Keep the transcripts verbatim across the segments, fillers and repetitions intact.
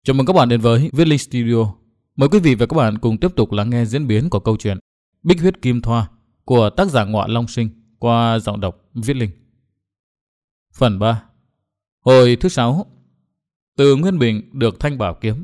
Chào mừng các bạn đến với Viết Linh Studio. Mời quý vị và các bạn cùng tiếp tục lắng nghe diễn biến của câu chuyện Bích Huyết Kim Thoa của tác giả Ngọa Long Sinh qua giọng đọc Viết Linh. Phần ba. Hồi thứ sáu. Từ Nguyên Bình được thanh bảo kiếm.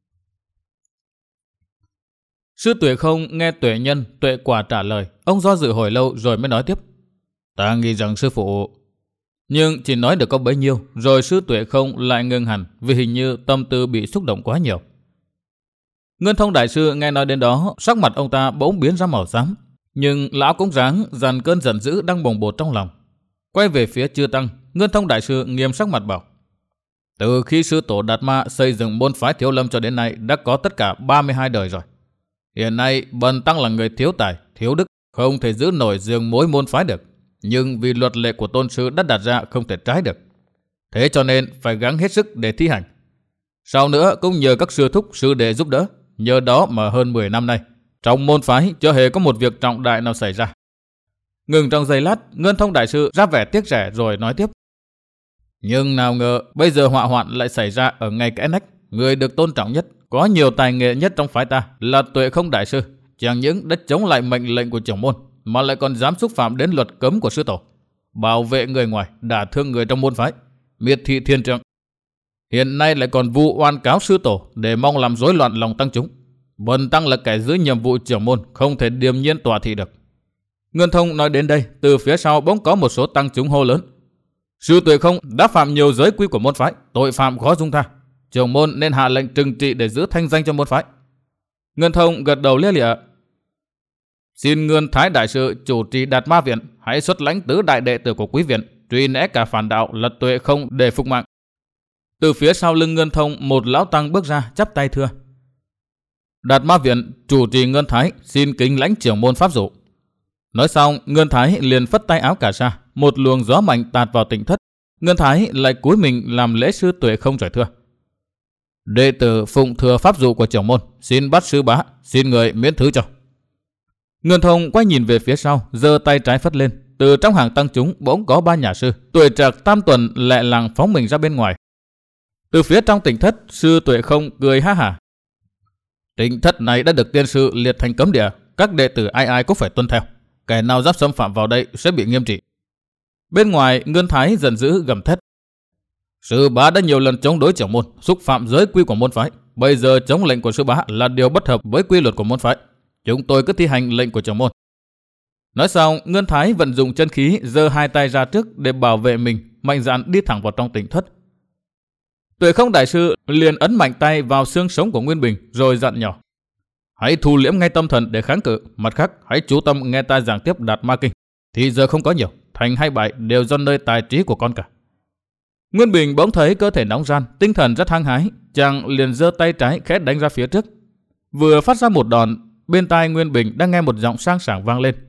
Sư Tuệ Không nghe Tuệ Nhân, Tuệ Quả trả lời. Ông do dự hồi lâu rồi mới nói tiếp. Ta nghĩ rằng sư phụ... Nhưng chỉ nói được có bấy nhiêu, rồi sư Tuệ Không lại ngưng hẳn vì hình như tâm tư bị xúc động quá nhiều. Ngân Thông đại sư nghe nói đến đó, sắc mặt ông ta bỗng biến ra màu xám, nhưng lão cũng ráng dằn cơn giận dữ đang bồng bột trong lòng. Quay về phía Chư Tăng, Ngân Thông đại sư nghiêm sắc mặt bảo: từ khi sư tổ Đạt Ma xây dựng môn phái Thiếu Lâm cho đến nay đã có tất cả ba mươi hai đời rồi. Hiện nay Bần Tăng là người thiếu tài, thiếu đức, không thể giữ nổi giường mối môn phái được. Nhưng vì luật lệ của tôn sư đã đặt ra không thể trái được. Thế cho nên phải gắng hết sức để thi hành. Sau nữa cũng nhờ các sư thúc, sư đệ giúp đỡ. Nhờ đó mà hơn mười năm nay, trong môn phái chưa hề có một việc trọng đại nào xảy ra. Ngừng trong giây lát, Ngân Thông đại sư ra vẻ tiếc rẻ rồi nói tiếp. Nhưng nào ngờ bây giờ họa hoạn lại xảy ra ở ngay kẽ nách. Người được tôn trọng nhất, có nhiều tài nghệ nhất trong phái ta là Tuệ Không đại sư. Chẳng những đã chống lại mệnh lệnh của trưởng môn, mà lại còn dám xúc phạm đến luật cấm của sư tổ, bảo vệ người ngoài, đả thương người trong môn phái, miệt thị thiên trượng. Hiện nay lại còn vu oan cáo sư tổ để mong làm rối loạn lòng tăng chúng. Bần Tăng là kẻ giữ nhiệm vụ trưởng môn, không thể điềm nhiên tòa thị được. Ngân Thông nói đến đây, từ phía sau bỗng có một số tăng chúng hô lớn: sư Tuệ Không đã phạm nhiều giới quy của môn phái, tội phạm khó dung tha. Trưởng môn nên hạ lệnh trừng trị để giữ thanh danh cho môn phái. Ngân Thông gật đầu lia lịa: xin Ngân Thái đại sư chủ trì Đạt Ma viện, hãy xuất lãnh tứ đại đệ tử của quý viện, truy nã cả phản đạo là Tuệ Không để phục mạng. Từ phía sau lưng Ngân Thông, một lão tăng bước ra chắp tay thưa: Đạt Ma viện chủ trì Ngân Thái xin kính lãnh trưởng môn pháp dụ. Nói xong, Ngân Thái liền phất tay áo cả sa, một luồng gió mạnh tạt vào Tịnh thất. Ngân Thái lại cúi mình làm lễ sư Tuệ Không rồi thưa: đệ tử phụng thừa pháp dụ của trưởng môn, xin bắt sư bá, xin người miễn thứ cho. Ngân Thông quay nhìn về phía sau, giơ tay trái phất lên. Từ trong hàng tăng chúng bỗng có ba nhà sư tuổi trạc tam tuần lẹ làng phóng mình ra bên ngoài. Từ phía trong Tịnh thất, sư Tuệ Không cười ha hả: Tịnh thất này đã được tiên sư liệt thành cấm địa, các đệ tử ai ai cũng phải tuân theo. Kẻ nào dám xâm phạm vào đây sẽ bị nghiêm trị. Bên ngoài, Ngân Thái giận dữ gầm thét: sư bá đã nhiều lần chống đối trưởng môn, xúc phạm giới quy của môn phái. Bây giờ chống lệnh của sư bá là điều bất hợp với quy luật của môn phái. Chúng tôi cứ thi hành lệnh của trưởng môn. Nói xong, Ngân Thái vận dụng chân khí, giơ hai tay ra trước để bảo vệ mình, mạnh dạn đi thẳng vào trong Tịnh thất. Tuệ Không đại sư liền ấn mạnh tay vào xương sống của Nguyên Bình, rồi dặn nhỏ: hãy thu liễm ngay tâm thần để kháng cự. Mặt khác, hãy chú tâm nghe ta giảng tiếp Đạt Ma kinh. Thì giờ không có nhiều, thành hay bại đều do nơi tài trí của con cả. Nguyên Bình bỗng thấy cơ thể nóng ran, tinh thần rất hăng hái, chàng liền giơ tay trái khẽ đánh ra phía trước. Vừa phát ra một đòn, bên tai Nguyên Bình đang nghe một giọng sang sảng vang lên: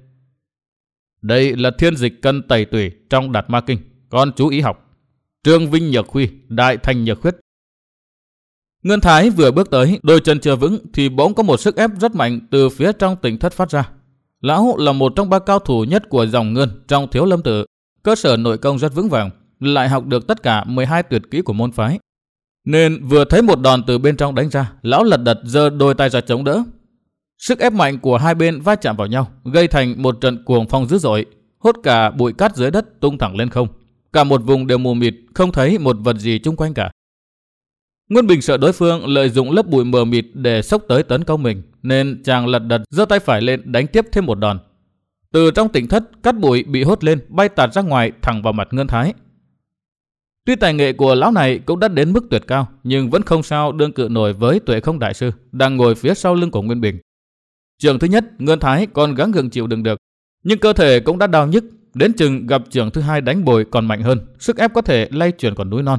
đây là thiên dịch cân tẩy tủy trong Đạt Ma kinh, con chú ý học. Trương Vinh nhược huy, đại thành nhược huyết. Ngân Thái vừa bước tới, đôi chân chưa vững thì bỗng có một sức ép rất mạnh từ phía trong Tịnh thất phát ra. Lão là một trong ba cao thủ nhất của dòng Ngân trong Thiếu Lâm tự, cơ sở nội công rất vững vàng, lại học được tất cả mười hai tuyệt kỹ của môn phái. Nên vừa thấy một đòn từ bên trong đánh ra, lão lật đật giơ đôi tay ra chống đỡ. Sức ép mạnh của hai bên va chạm vào nhau, gây thành một trận cuồng phong dữ dội, hốt cả bụi cát dưới đất tung thẳng lên không. Cả một vùng đều mù mịt, không thấy một vật gì chung quanh cả. Nguyên Bình sợ đối phương lợi dụng lớp bụi mờ mịt để xốc tới tấn công mình, nên chàng lật đật giơ tay phải lên đánh tiếp thêm một đòn. Từ trong Tịnh thất, cát bụi bị hốt lên, bay tạt ra ngoài thẳng vào mặt Ngân Thái. Tuy tài nghệ của lão này cũng đã đến mức tuyệt cao, nhưng vẫn không sao đương cự nổi với Tuệ Không đại sư đang ngồi phía sau lưng của Nguyên Bình. Trường thứ nhất, Ngân Thái còn gắng gượng chịu đựng được, nhưng cơ thể cũng đã đau nhức. Đến chừng gặp trường thứ hai đánh bồi còn mạnh hơn, sức ép có thể lay chuyển còn núi non.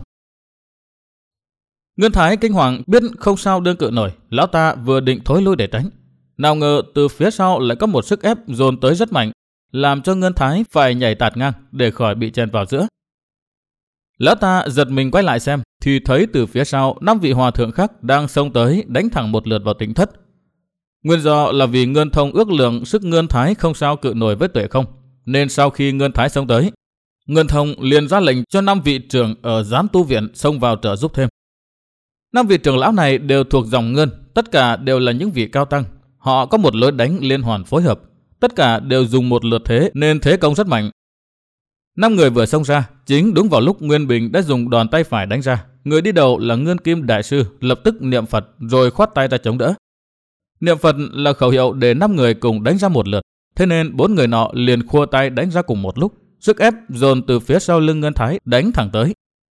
Ngân Thái kinh hoàng biết không sao đương cự nổi, lão ta vừa định thối lui để tránh, nào ngờ từ phía sau lại có một sức ép dồn tới rất mạnh, làm cho Ngân Thái phải nhảy tạt ngang để khỏi bị chèn vào giữa. Lão ta giật mình quay lại xem, thì thấy từ phía sau năm vị hòa thượng khác đang xông tới đánh thẳng một lượt vào Tịnh thất. Nguyên do là vì Ngân Thông ước lượng sức Ngân Thái không sao cự nổi với Tuệ Không, nên sau khi Ngân Thái xông tới, Ngân Thông liền ra lệnh cho năm vị trưởng ở Giám Tu viện xông vào trợ giúp thêm. Năm vị trưởng lão này đều thuộc dòng Ngân, tất cả đều là những vị cao tăng. Họ có một lối đánh liên hoàn phối hợp, tất cả đều dùng một lượt thế nên thế công rất mạnh. Năm người vừa xông ra, chính đúng vào lúc Nguyên Bình đã dùng đòn tay phải đánh ra. Người đi đầu là Ngân Kim Đại Sư lập tức niệm Phật rồi khoát tay ra chống đỡ. Niệm Phật là khẩu hiệu để năm người cùng đánh ra một lượt, thế nên bốn người nọ liền khua tay đánh ra cùng một lúc, sức ép dồn từ phía sau lưng Ngân Thái đánh thẳng tới.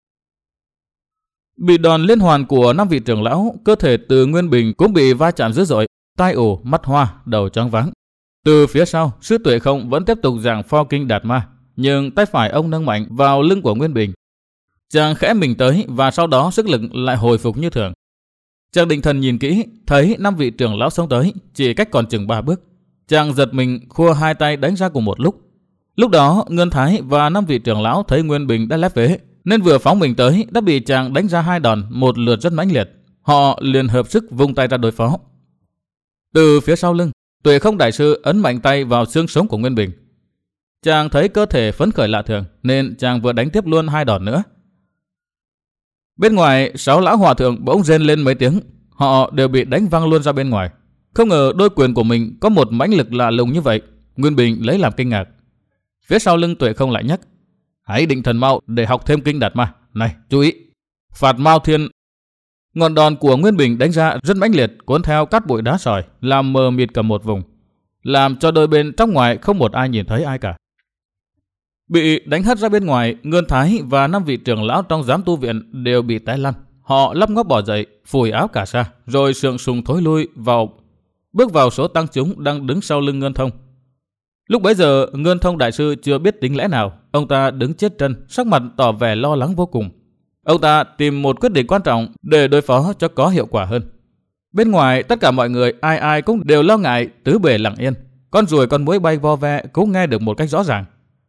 Bị đòn liên hoàn của năm vị trưởng lão, cơ thể từ Nguyên Bình cũng bị va chạm dữ dội, tai ù, mắt hoa, đầu choáng váng. Từ phía sau, Sư Tuệ Không vẫn tiếp tục giảng Pho Kinh Đạt Ma, nhưng tay phải ông nâng mạnh vào lưng của Nguyên Bình. Chàng khẽ mình tới và sau đó sức lực lại hồi phục như thường. Chàng định thần nhìn kỹ, thấy năm vị trưởng lão xông tới, chỉ cách còn chừng ba bước. Chàng giật mình khua hai tay đánh ra cùng một lúc. Lúc đó Ngân Thái và năm vị trưởng lão thấy Nguyên Bình đã lép vế, nên vừa phóng mình tới đã bị chàng đánh ra hai đòn một lượt rất mãnh liệt. Họ liền hợp sức vung tay ra đối phó. Từ phía sau lưng, Tuệ Không Đại Sư ấn mạnh tay vào xương sống của Nguyên Bình. Chàng thấy cơ thể phấn khởi lạ thường nên chàng vừa đánh tiếp luôn hai đòn nữa. Bên ngoài, sáu lão hòa thượng bỗng rên lên mấy tiếng, họ đều bị đánh văng luôn ra bên ngoài. Không ngờ đôi quyền của mình có một mãnh lực lạ lùng như vậy. Nguyên Bình lấy làm kinh ngạc. Phía sau lưng Tuệ Không lại nhắc: hãy định thần mau để học thêm kinh Đạt Ma. Này, chú ý, phạt Mao Thiên. Ngọn đòn của Nguyên Bình đánh ra rất mãnh liệt, cuốn theo cát bụi đá sỏi, làm mờ mịt cả một vùng, làm cho đôi bên trong ngoài không một ai nhìn thấy ai cả. Bị đánh hất ra bên ngoài, Ngân Thái và năm vị trưởng lão trong giám tu viện đều bị té lăn. Họ lắp ngóp bò dậy, phủi áo cả sa, rồi sượng sùng thối lui vào, bước vào số tăng chúng đang đứng sau lưng Ngân Thông. Lúc bấy giờ, Ngân Thông Đại Sư chưa biết tính lẽ nào, ông ta đứng chết chân, sắc mặt tỏ vẻ lo lắng vô cùng. Ông ta tìm một quyết định quan trọng để đối phó cho có hiệu quả hơn. Bên ngoài, tất cả mọi người ai ai cũng đều lo ngại, tứ bề lặng yên. Con ruồi con muỗi bay vo ve cũng nghe được một cách rõ ràng.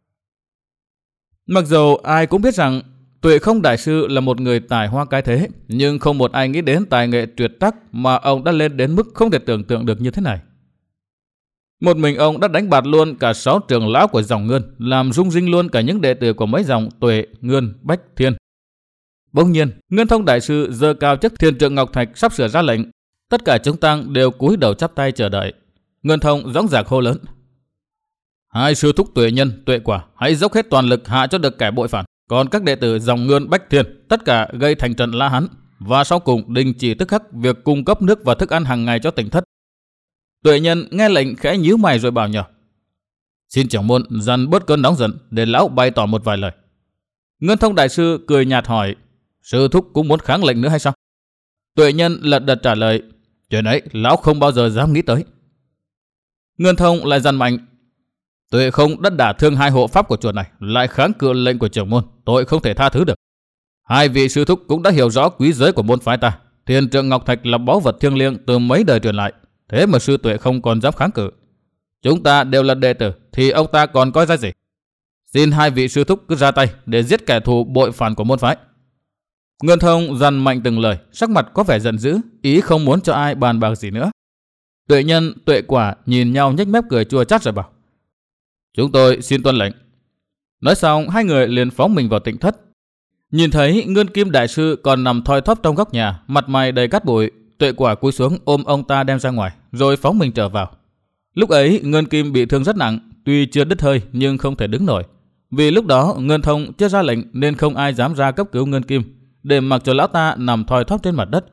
Mặc dù ai cũng biết rằng Tuệ Không Đại Sư là một người tài hoa cái thế, nhưng không một ai nghĩ đến tài nghệ tuyệt tác mà ông đã lên đến mức không thể tưởng tượng được như thế này. Một mình ông đã đánh bạt luôn cả sáu trưởng lão của dòng Ngân, làm rung rinh luôn cả những đệ tử của mấy dòng Tuệ, Ngân, Bách, Thiên. Bỗng nhiên, Ngân Thông Đại Sư giơ cao chiếc thiền trượng ngọc thạch sắp sửa ra lệnh. Tất cả chúng tăng đều cúi đầu chắp tay chờ đợi. Ngân Thông dõng dạc hô lớn: hai sư thúc Tuệ Nhân, Tuệ Quả, hãy dốc hết toàn lực hạ cho được kẻ bội phản. Còn các đệ tử dòng Ngân, Bách, Thiên, tất cả gây thành trận la hán, và sau cùng đình chỉ tức khắc việc cung cấp nước và thức ăn hàng ngày cho tỉnh thất. Tuệ Nhân nghe lệnh khẽ nhíu mày rồi bảo nhỏ: xin trưởng môn dằn bớt cơn nóng giận để lão bày tỏ một vài lời. Ngân Thông Đại Sư cười nhạt hỏi: sư thúc cũng muốn kháng lệnh nữa hay sao? Tuệ Nhân lật đật trả lời: chuyện ấy lão không bao giờ dám nghĩ tới. Ngân Thông lại dằn mạnh: Tuệ Không đã đả thương hai hộ pháp của chùa này, lại kháng cự lệnh của trưởng môn, tội không thể tha thứ được. Hai vị sư thúc cũng đã hiểu rõ quý giới của môn phái ta, thiền trượng ngọc thạch là báu vật thiêng liêng từ mấy đời truyền lại, thế mà sư Tuệ Không còn dám kháng cự. Chúng ta đều là đệ tử, thì ông ta còn coi ra gì? Xin hai vị sư thúc cứ ra tay để giết kẻ thù bội phản của môn phái. Ngân Thông dằn mạnh từng lời, sắc mặt có vẻ giận dữ, ý không muốn cho ai bàn bạc gì nữa. Tuệ Nhân, Tuệ Quả nhìn nhau nhếch mép cười chua chát rồi bảo: chúng tôi xin tuân lệnh. Nói xong, hai người liền phóng mình vào tỉnh thất. Nhìn thấy Ngân Kim Đại Sư còn nằm thoi thóp trong góc nhà, mặt mày đầy cát bụi, Tuệ Quả cúi xuống ôm ông ta đem ra ngoài, rồi phóng mình trở vào. Lúc ấy Ngân Kim bị thương rất nặng, tuy chưa đứt hơi nhưng không thể đứng nổi. Vì lúc đó Ngân Thông chưa ra lệnh nên không ai dám ra cấp cứu Ngân Kim, để mặc cho lão ta nằm thoi thóp trên mặt đất.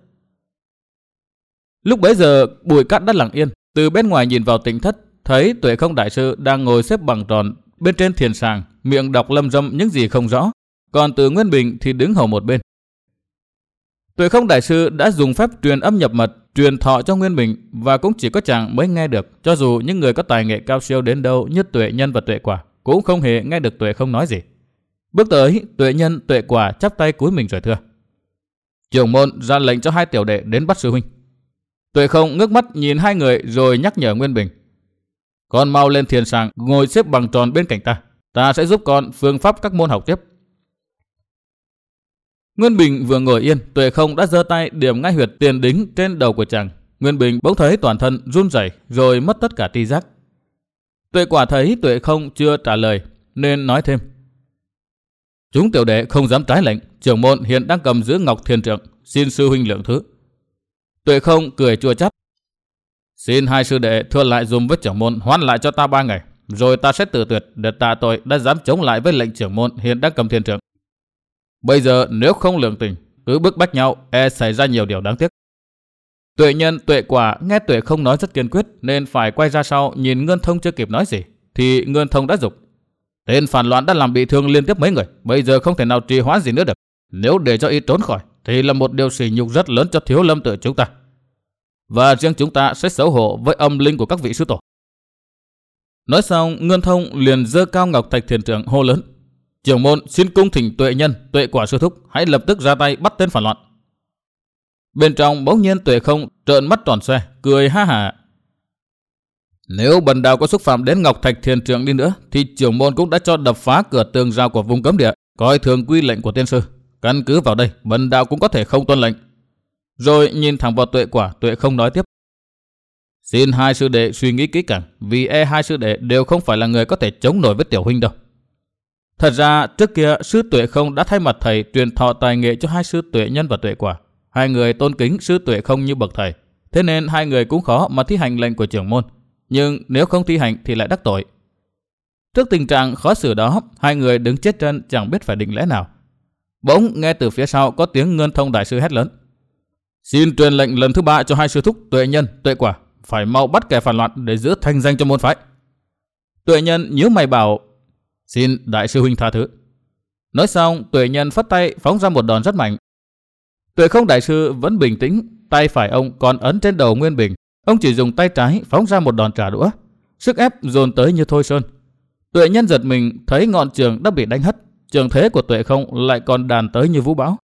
Lúc bấy giờ bụi cát đã lặng yên, từ bên ngoài nhìn vào tỉnh thất, thấy Tuệ Không Đại Sư đang ngồi xếp bằng tròn bên trên thiền sàng, miệng đọc lâm râm những gì không rõ, còn từ Nguyên Bình thì đứng hầu một bên. Tuệ Không Đại Sư đã dùng phép truyền âm nhập mật, truyền thọ cho Nguyên Bình, và cũng chỉ có chàng mới nghe được, cho dù những người có tài nghệ cao siêu đến đâu như Tuệ Nhân và Tuệ Quả cũng không hề nghe được Tuệ Không nói gì. Bước tới, Tuệ Nhân, Tuệ Quả chắp tay cúi mình rồi thưa: trưởng môn ra lệnh cho hai tiểu đệ đến bắt sư huynh. Tuệ Không ngước mắt nhìn hai người rồi nhắc nhở Nguyên Bình: con mau lên thiền sàng ngồi xếp bằng tròn bên cạnh ta, ta sẽ giúp con phương pháp các môn học tiếp. Nguyên Bình vừa ngồi yên, Tuệ Không đã giơ tay điểm ngay huyệt tiền đính trên đầu của chàng. Nguyên Bình bỗng thấy toàn thân run rẩy rồi mất tất cả tri giác. Tuệ Quả thấy Tuệ Không chưa trả lời nên nói thêm: chúng tiểu đệ không dám trái lệnh, trưởng môn hiện đang cầm giữ ngọc thiền trượng, xin sư huynh lượng thứ. Tuệ Không cười chua chát. Xin hai sư đệ thưa lại dùm với trưởng môn hoãn lại cho ta ba ngày, rồi ta sẽ tự tuyệt để tạ tội đã dám chống lại với lệnh trưởng môn hiện đang cầm thiên trượng. Bây giờ nếu không lượng tình, cứ bức bách nhau, e xảy ra nhiều điều đáng tiếc. Tuệ Nhân, Tuệ Quả nghe Tuệ Không nói rất kiên quyết nên phải quay ra sau nhìn Ngân Thông chưa kịp nói gì, thì Ngân Thông đã giục. Tên phản loạn đã làm bị thương liên tiếp mấy người, bây giờ không thể nào trì hoãn gì nữa được. Nếu để cho y trốn khỏi thì là một điều sỉ nhục rất lớn cho Thiếu Lâm tự chúng ta. Và riêng chúng ta sẽ xấu hổ với âm linh của các vị sư tổ. Nói xong, Ngân Thông liền giơ cao ngọc thạch thiền trượng hô lớn. Trưởng môn xin cung thỉnh Tuệ Nhân, Tuệ Quả sư thúc hãy lập tức ra tay bắt tên phản loạn. Bên trong bỗng nhiên Tuệ Không trợn mắt tròn xoe, cười ha hả. Nếu bần đạo có xúc phạm đến ngọc thạch thiền trượng đi nữa, thì trưởng môn cũng đã cho đập phá cửa tường rào của vùng cấm địa, coi thường quy lệnh của tiên sư. Căn cứ vào đây, bần đạo cũng có thể không tuân lệnh. Rồi nhìn thẳng vào Tuệ Quả, Tuệ Không nói tiếp. Xin hai sư đệ suy nghĩ kỹ càng, vì e hai sư đệ đều không phải là người có thể chống nổi với tiểu huynh đâu. Thật ra trước kia sư Tuệ Không đã thay mặt thầy truyền thọ tài nghệ cho hai sư Tuệ Nhân và Tuệ Quả. Hai người tôn kính sư Tuệ Không như bậc thầy, thế nên hai người cũng khó mà thi hành lệnh của trưởng môn. Nhưng nếu không thi hành thì lại đắc tội. Trước tình trạng khó xử đó, hai người đứng chết chân chẳng biết phải định lẽ nào. Bỗng nghe từ phía sau có tiếng Ngân Thông đại sư hét lớn. Xin truyền lệnh lần thứ ba cho hai sư thúc Tuệ Nhân, Tuệ Quả phải mau bắt kẻ phản loạn để giữ thanh danh cho môn phái. Tuệ Nhân nhíu mày bảo. Xin đại sư huynh tha thứ. Nói xong, Tuệ Nhân phất tay phóng ra một đòn rất mạnh. Tuệ Không đại sư vẫn bình tĩnh, tay phải ông còn ấn trên đầu Nguyên Bình. Ông chỉ dùng tay trái phóng ra một đòn trả đũa, sức ép dồn tới như thôi sơn. Tuệ Nhân giật mình thấy ngọn trường đã bị đánh hất, trường thế của Tuệ Không lại còn đàn tới như vũ bão.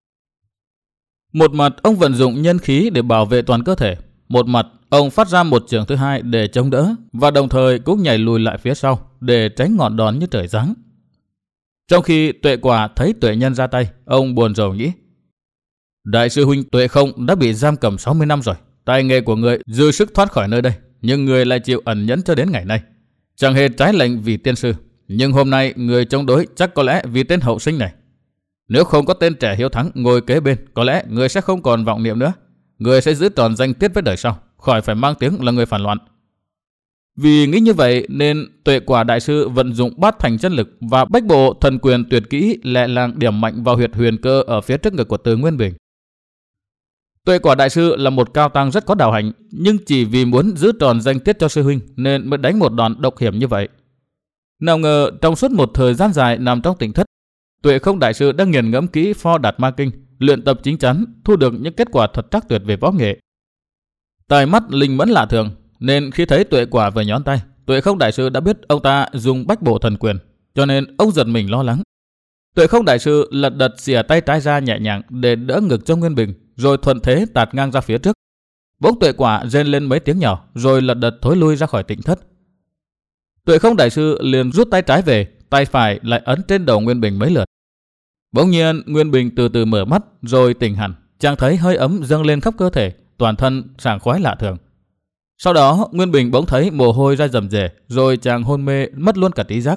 Một mặt ông vận dụng nhân khí để bảo vệ toàn cơ thể, một mặt ông phát ra một trường thứ hai để chống đỡ, và đồng thời cũng nhảy lùi lại phía sau để tránh ngọn đòn như trời giáng. Trong khi Tuệ Quả thấy Tuệ Nhân ra tay, ông buồn rầu nghĩ. Đại sư huynh Tuệ Không đã bị giam cầm sáu mươi năm rồi. Tài nghệ của người dư sức thoát khỏi nơi đây, nhưng người lại chịu ẩn nhẫn cho đến ngày nay. Chẳng hề trái lệnh vì tiên sư, nhưng hôm nay người chống đối chắc có lẽ vì tên hậu sinh này. Nếu không có tên trẻ hiếu thắng ngồi kế bên, có lẽ người sẽ không còn vọng niệm nữa. Người sẽ giữ tròn danh tiết với đời sau, khỏi phải mang tiếng là người phản loạn. Vì nghĩ như vậy nên Tuệ Quả đại sư vận dụng bát thành chân lực và bách bộ thần quyền tuyệt kỹ lẹ làng điểm mạnh vào huyệt huyền cơ ở phía trước ngực của Từ Nguyên Bình. Tuệ Quả đại sư là một cao tăng rất có đạo hạnh, nhưng chỉ vì muốn giữ tròn danh tiết cho sư huynh nên mới đánh một đòn độc hiểm như vậy. Nào ngờ trong suốt một thời gian dài nằm trong tỉnh thất, Tuệ Không đại sư đã nghiền ngẫm kỹ Pho Đạt Ma Kinh, luyện tập chính chắn, thu được những kết quả thật trắc tuyệt về võ nghệ. Tài mắt linh mẫn lạ thường, nên khi thấy Tuệ Quả vừa nhón tay, Tuệ Không đại sư đã biết ông ta dùng bách bộ thần quyền, cho nên ông giật mình lo lắng. Tuệ Không đại sư lật đật xìa tay trái ra nhẹ nhàng để đỡ ngực cho Nguyên Bình, rồi thuận thế tạt ngang ra phía trước. Bỗng Tuệ Quả rên lên mấy tiếng nhỏ, rồi lật đật thối lui ra khỏi tỉnh thất. Tuệ Không đại sư liền rút tay trái về, tay phải lại ấn trên đầu Nguyên Bình mấy lượt. Bỗng nhiên Nguyên Bình từ từ mở mắt rồi tỉnh hẳn, chàng thấy hơi ấm dâng lên khắp cơ thể, toàn thân sảng khoái lạ thường. Sau đó Nguyên Bình bỗng thấy mồ hôi ra rầm rề, rồi chàng hôn mê mất luôn cả trí giác.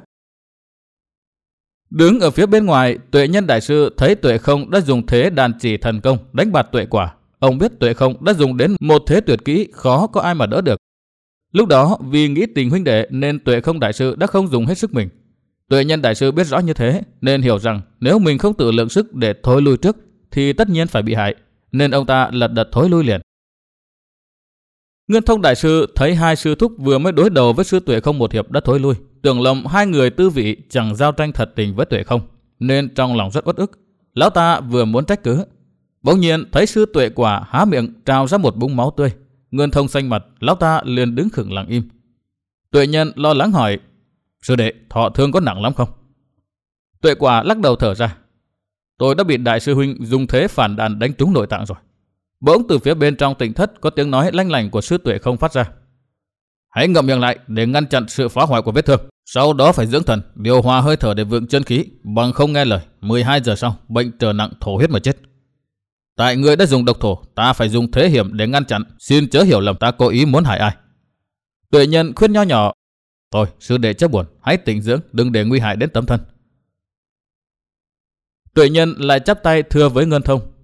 Đứng ở phía bên ngoài, Tuệ Nhân đại sư thấy Tuệ Không đã dùng thế đàn chỉ thần công đánh bạt Tuệ Quả. Ông biết Tuệ Không đã dùng đến một thế tuyệt kỹ khó có ai mà đỡ được. Lúc đó vì nghĩ tình huynh đệ nên Tuệ Không đại sư đã không dùng hết sức mình. Tuệ Nhân đại sư biết rõ như thế nên hiểu rằng nếu mình không tự lượng sức để thối lui trước thì tất nhiên phải bị hại, nên ông ta lật đật thối lui liền. Ngân Thông đại sư thấy hai sư thúc vừa mới đối đầu với sư Tuệ Không một hiệp đã thối lui, tưởng lầm hai người tư vị chẳng giao tranh thật tình với Tuệ Không, nên trong lòng rất uất ức. Lão ta vừa muốn trách cứ, bỗng nhiên thấy sư Tuệ Quả há miệng trào ra một búng máu tươi. Ngân Thông xanh mặt, lão ta liền đứng khựng lặng im. Tuệ Nhân lo lắng hỏi: Sư đệ, thọ thương có nặng lắm không? Tuệ Quả lắc đầu thở ra: Tôi đã bị đại sư huynh dùng thế phản đàn đánh trúng nội tạng rồi. Bỗng từ phía bên trong tỉnh thất có tiếng nói lanh lảnh của sư Tuệ Không phát ra: Hãy ngậm miệng lại để ngăn chặn sự phá hoại của vết thương. Sau đó phải dưỡng thần, điều hòa hơi thở để vượng chân khí, bằng không nghe lời, mười hai giờ sau bệnh trở nặng thổ huyết mà chết. Tại người đã dùng độc thổ, ta phải dùng thế hiểm để ngăn chặn, xin chớ hiểu lầm ta cố ý muốn hại ai. Tuệ Nhân khuyên nho nhỏ: Thôi, sư đệ chớ buồn, hãy tĩnh dưỡng, đừng để nguy hại đến tấm thân. Tuệ Nhân lại chắp tay thưa với Ngân Thông: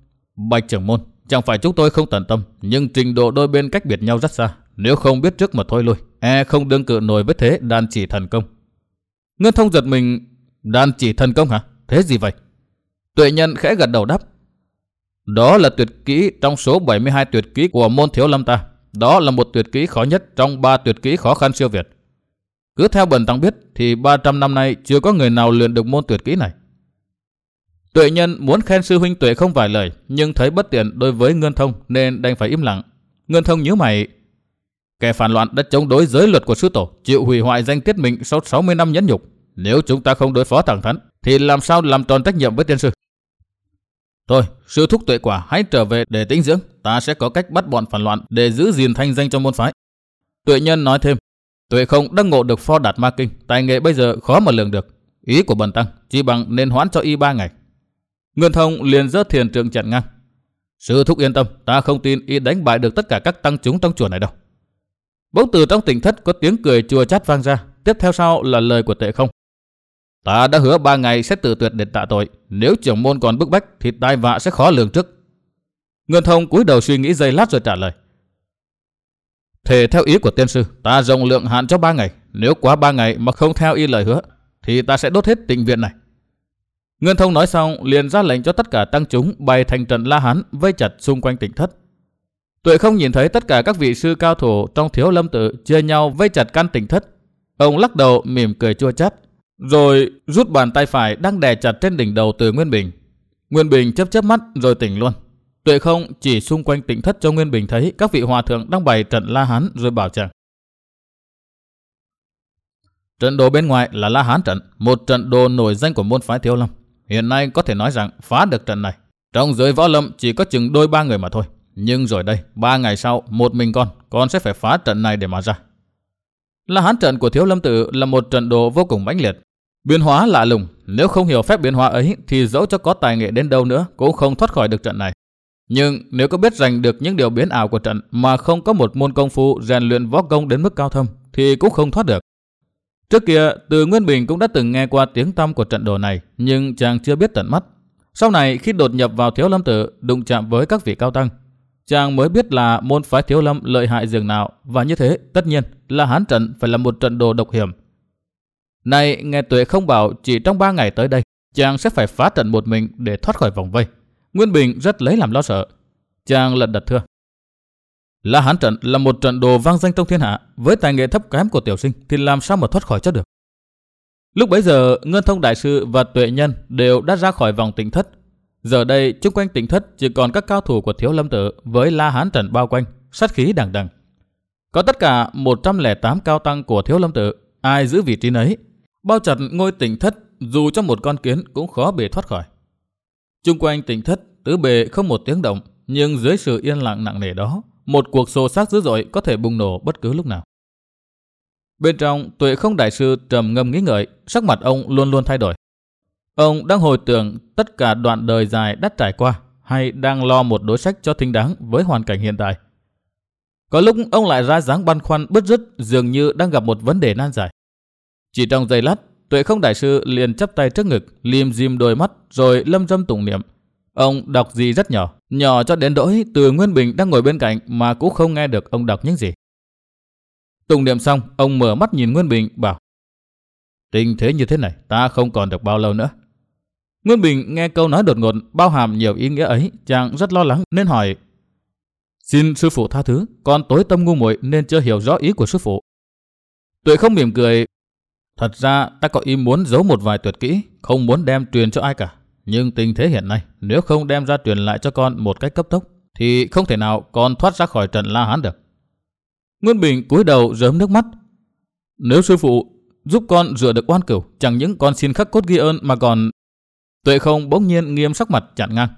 Bạch trưởng môn, chẳng phải chúng tôi không tận tâm, nhưng trình độ đôi bên cách biệt nhau rất xa. Nếu không biết trước mà thôi lui, e không đương cự nổi với thế đan chỉ thần công. Ngân Thông giật mình. Đan chỉ thần công hả? Thế gì vậy? Tuệ Nhân khẽ gật đầu đáp. Đó là tuyệt kỹ trong số bảy mươi hai tuyệt kỹ của môn Thiếu Lâm ta. Đó là một tuyệt kỹ khó nhất trong ba tuyệt kỹ khó khăn siêu việt. Cứ theo bần tăng biết thì ba trăm năm nay chưa có người nào luyện được môn tuyệt kỹ này. Tuệ Nhân muốn khen sư huynh Tuệ không vài lời, nhưng thấy bất tiện đối với Ngân Thông nên đành phải im lặng. Ngân Thông nhíu mày. Kẻ phản loạn đã chống đối giới luật của sư tổ, chịu hủy hoại danh tiết mình sau sáu mươi năm nhẫn nhục. Nếu chúng ta không đối phó thẳng thắn thì làm sao làm tròn trách nhiệm với tiên sư? Thôi, sư thúc Tuệ Quả hãy trở về để tĩnh dưỡng, ta sẽ có cách bắt bọn phản loạn để giữ gìn thanh danh cho môn phái. Tuệ Nhân nói thêm. Tuệ không đắc ngộ được Pho Đạt Ma Kinh, tài nghệ bây giờ khó mà lường được. Ý của bần tăng chỉ bằng nên hoãn cho y ba ngày. Ngân Thông liền giơ thiền trượng chặn ngang. Sư thúc yên tâm, ta không tin y đánh bại được tất cả các tăng chúng trong chùa này đâu. Bỗng từ trong tỉnh thất có tiếng cười chua chát vang ra, tiếp theo sau là lời của Tuệ Không. Ta đã hứa ba ngày sẽ tự tuyệt để tạ tội, nếu trưởng môn còn bức bách thì tai vạ sẽ khó lường trước. Ngân Thông cúi đầu suy nghĩ giây lát rồi trả lời. Thề theo ý của tiên sư, ta rộng lượng hạn cho ba ngày, nếu quá ba ngày mà không theo y lời hứa thì ta sẽ đốt hết tịnh viện này. Ngân Thông nói xong liền ra lệnh cho tất cả tăng chúng bày thành trận La Hán vây chặt xung quanh tỉnh thất. Tuệ Không nhìn thấy tất cả các vị sư cao thủ trong Thiếu Lâm tự chia nhau vây chặt căn tỉnh thất. Ông lắc đầu mỉm cười chua chát, rồi rút bàn tay phải đang đè chặt trên đỉnh đầu Từ Nguyên Bình. Nguyên Bình chớp chớp mắt rồi tỉnh luôn. Tuệ Không chỉ xung quanh tỉnh thất cho Nguyên Bình thấy các vị hòa thượng đang bày trận La Hán rồi bảo chàng. Trận đồ bên ngoài là La Hán trận, một trận đồ nổi danh của môn phái Thiếu Lâm. Hiện nay có thể nói rằng phá được trận này, trong giới võ lâm chỉ có chừng đôi ba người mà thôi. Nhưng rồi đây, ba ngày sau, một mình con, con sẽ phải phá trận này để mà ra. La Hán trận của Thiếu Lâm tự là một trận đồ vô cùng mãnh liệt, biến hóa lạ lùng. Nếu không hiểu phép biến hóa ấy thì dẫu cho có tài nghệ đến đâu nữa cũng không thoát khỏi được trận này. Nhưng nếu có biết giành được những điều biến ảo của trận mà không có một môn công phu rèn luyện võ công đến mức cao thâm thì cũng không thoát được. Trước kia, Từ Nguyên Bình cũng đã từng nghe qua tiếng tăm của trận đồ này, nhưng chàng chưa biết tận mắt. Sau này khi đột nhập vào Thiếu Lâm tự, đụng chạm với các vị cao tăng, chàng mới biết là môn phái Thiếu Lâm lợi hại dường nào, và như thế, tất nhiên, La Hán trận phải là một trận đồ độc hiểm. Này, nghe Tuệ Không bảo chỉ trong ba ngày tới đây, chàng sẽ phải phá trận một mình để thoát khỏi vòng vây. Nguyên Bình rất lấy làm lo sợ. Chàng lật đật thưa. La Hán trận là một trận đồ vang danh trong thiên hạ, với tài nghệ thấp kém của tiểu sinh thì làm sao mà thoát khỏi cho được. Lúc bấy giờ, Ngân Thông đại sư và Tuệ Nhân đều đã ra khỏi vòng tỉnh thất. Giờ đây, chung quanh tỉnh thất chỉ còn các cao thủ của Thiếu Lâm tự với La Hán trận bao quanh, sát khí đằng đằng. Có tất cả một trăm lẻ tám cao tăng của Thiếu Lâm tự, ai giữ vị trí nấy, bao chặt ngôi tỉnh thất, dù cho một con kiến cũng khó bề thoát khỏi. Chung quanh tỉnh thất, tứ bề không một tiếng động, nhưng dưới sự yên lặng nặng nề đó, một cuộc xô xát dữ dội có thể bùng nổ bất cứ lúc nào. Bên trong, Tuệ Không đại sư trầm ngâm nghĩ ngợi, sắc mặt ông luôn luôn thay đổi. Ông đang hồi tưởng tất cả đoạn đời dài đã trải qua, hay đang lo một đối sách cho thinh đáng với hoàn cảnh hiện tại. Có lúc ông lại ra dáng băn khoăn bứt rứt, dường như đang gặp một vấn đề nan giải. Chỉ trong giây lát, Tuệ Không đại sư liền chắp tay trước ngực, liêm diêm đôi mắt, rồi lâm râm tụng niệm. Ông đọc gì rất nhỏ, nhỏ cho đến nỗi Từ Nguyên Bình đang ngồi bên cạnh mà cũng không nghe được ông đọc những gì. Tụng niệm xong, ông mở mắt nhìn Nguyên Bình bảo: tình thế như thế này, ta không còn được bao lâu nữa. Nguyên Bình nghe câu nói đột ngột bao hàm nhiều ý nghĩa ấy, chàng rất lo lắng nên hỏi: xin sư phụ tha thứ, con tối tâm ngu muội nên chưa hiểu rõ ý của sư phụ. Tuệ Không mỉm cười: thật ra ta có ý muốn giấu một vài tuyệt kỹ, không muốn đem truyền cho ai cả. Nhưng tình thế hiện nay, nếu không đem ra truyền lại cho con một cách cấp tốc, thì không thể nào con thoát ra khỏi trận La Hán được. Nguyên Bình cúi đầu rớm nước mắt. Nếu sư phụ giúp con rửa được oan cửu, chẳng những con xin khắc cốt ghi ơn mà còn... Tuệ Không bỗng nhiên nghiêm sắc mặt chặn ngang.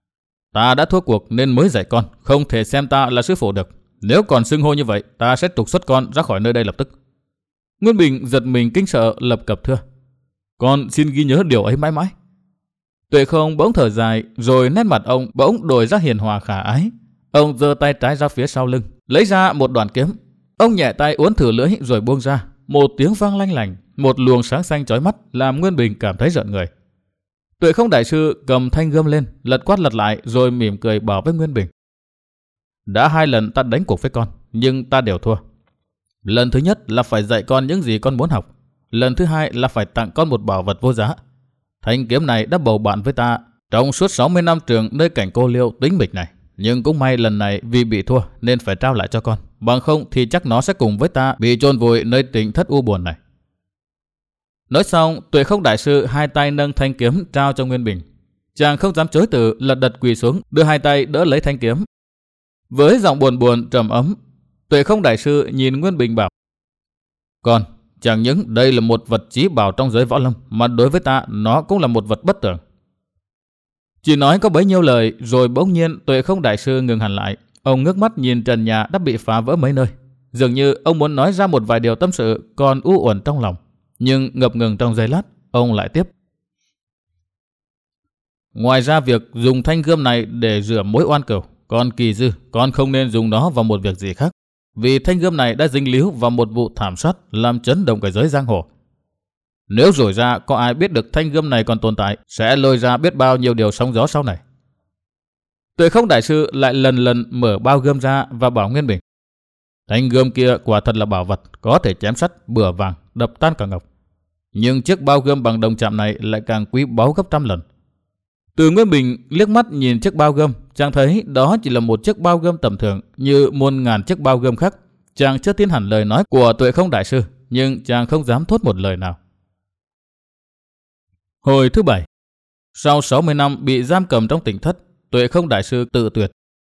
Ta đã thua cuộc nên mới dạy con, không thể xem ta là sư phụ được. Nếu còn xưng hô như vậy, ta sẽ trục xuất con ra khỏi nơi đây lập tức. Nguyên Bình giật mình kinh sợ, lập cập thưa: con xin ghi nhớ điều ấy mãi mãi. Tuệ Không bỗng thở dài, rồi nét mặt ông bỗng đổi ra hiền hòa khả ái. Ông giơ tay trái ra phía sau lưng, lấy ra một đoạn kiếm. Ông nhẹ tay uốn thử lưỡi rồi buông ra. Một tiếng vang lanh lành, một luồng sáng xanh chói mắt làm Nguyên Bình cảm thấy rợn người. Tuệ Không đại sư cầm thanh gươm lên, lật quát lật lại rồi mỉm cười bảo với Nguyên Bình. Đã hai lần ta đánh cuộc với con, nhưng ta đều thua. Lần thứ nhất là phải dạy con những gì con muốn học. Lần thứ hai là phải tặng con một bảo vật vô giá. Thanh kiếm này đã bầu bạn với ta trong suốt sáu mươi năm trường nơi cảnh cô liêu tĩnh mịch này. Nhưng cũng may lần này vì bị thua nên phải trao lại cho con. Bằng không thì chắc nó sẽ cùng với ta bị chôn vùi nơi tỉnh thất u buồn này. Nói xong, Tuệ Không đại sư hai tay nâng thanh kiếm trao cho Nguyên Bình. Chàng không dám chối từ, lật đật quỳ xuống, đưa hai tay đỡ lấy thanh kiếm. Với giọng buồn buồn trầm ấm, Tuệ Không đại sư nhìn Nguyên Bình bảo: Con, chẳng những đây là một vật chí bảo trong giới võ lâm, mà đối với ta nó cũng là một vật bất tưởng. Chỉ nói có bấy nhiêu lời, rồi bỗng nhiên Tuệ Không đại sư ngừng hẳn lại. Ông ngước mắt nhìn trần nhà đã bị phá vỡ mấy nơi. Dường như ông muốn nói ra một vài điều tâm sự còn u uẩn trong lòng. Nhưng ngập ngừng trong giây lát, ông lại tiếp: Ngoài ra việc dùng thanh gươm này để rửa mối oan cừu, còn kỳ dư, con không nên dùng nó vào một việc gì khác. Vì thanh gươm này đã dính líu vào một vụ thảm sát làm chấn động cái giới giang hồ. Nếu rủi ra có ai biết được thanh gươm này còn tồn tại, sẽ lôi ra biết bao nhiêu điều sóng gió sau này. Tuệ Không đại sư lại lần lần mở bao gươm ra và bảo Nguyên Bình: Thanh gươm kia quả thật là bảo vật, có thể chém sắt, bừa vàng, đập tan cả ngọc. Nhưng chiếc bao gươm bằng đồng chạm này lại càng quý báu gấp trăm lần. Từ Nguyên Bình liếc mắt nhìn chiếc bao gươm, chàng thấy đó chỉ là một chiếc bao gươm tầm thường như muôn ngàn chiếc bao gươm khác. Chàng chưa tin hẳn lời nói của Tuệ Không đại sư, nhưng chàng không dám thốt một lời nào. Hồi thứ bảy, sau sáu mươi năm bị giam cầm trong tỉnh thất, Tuệ Không đại sư tự tuyệt.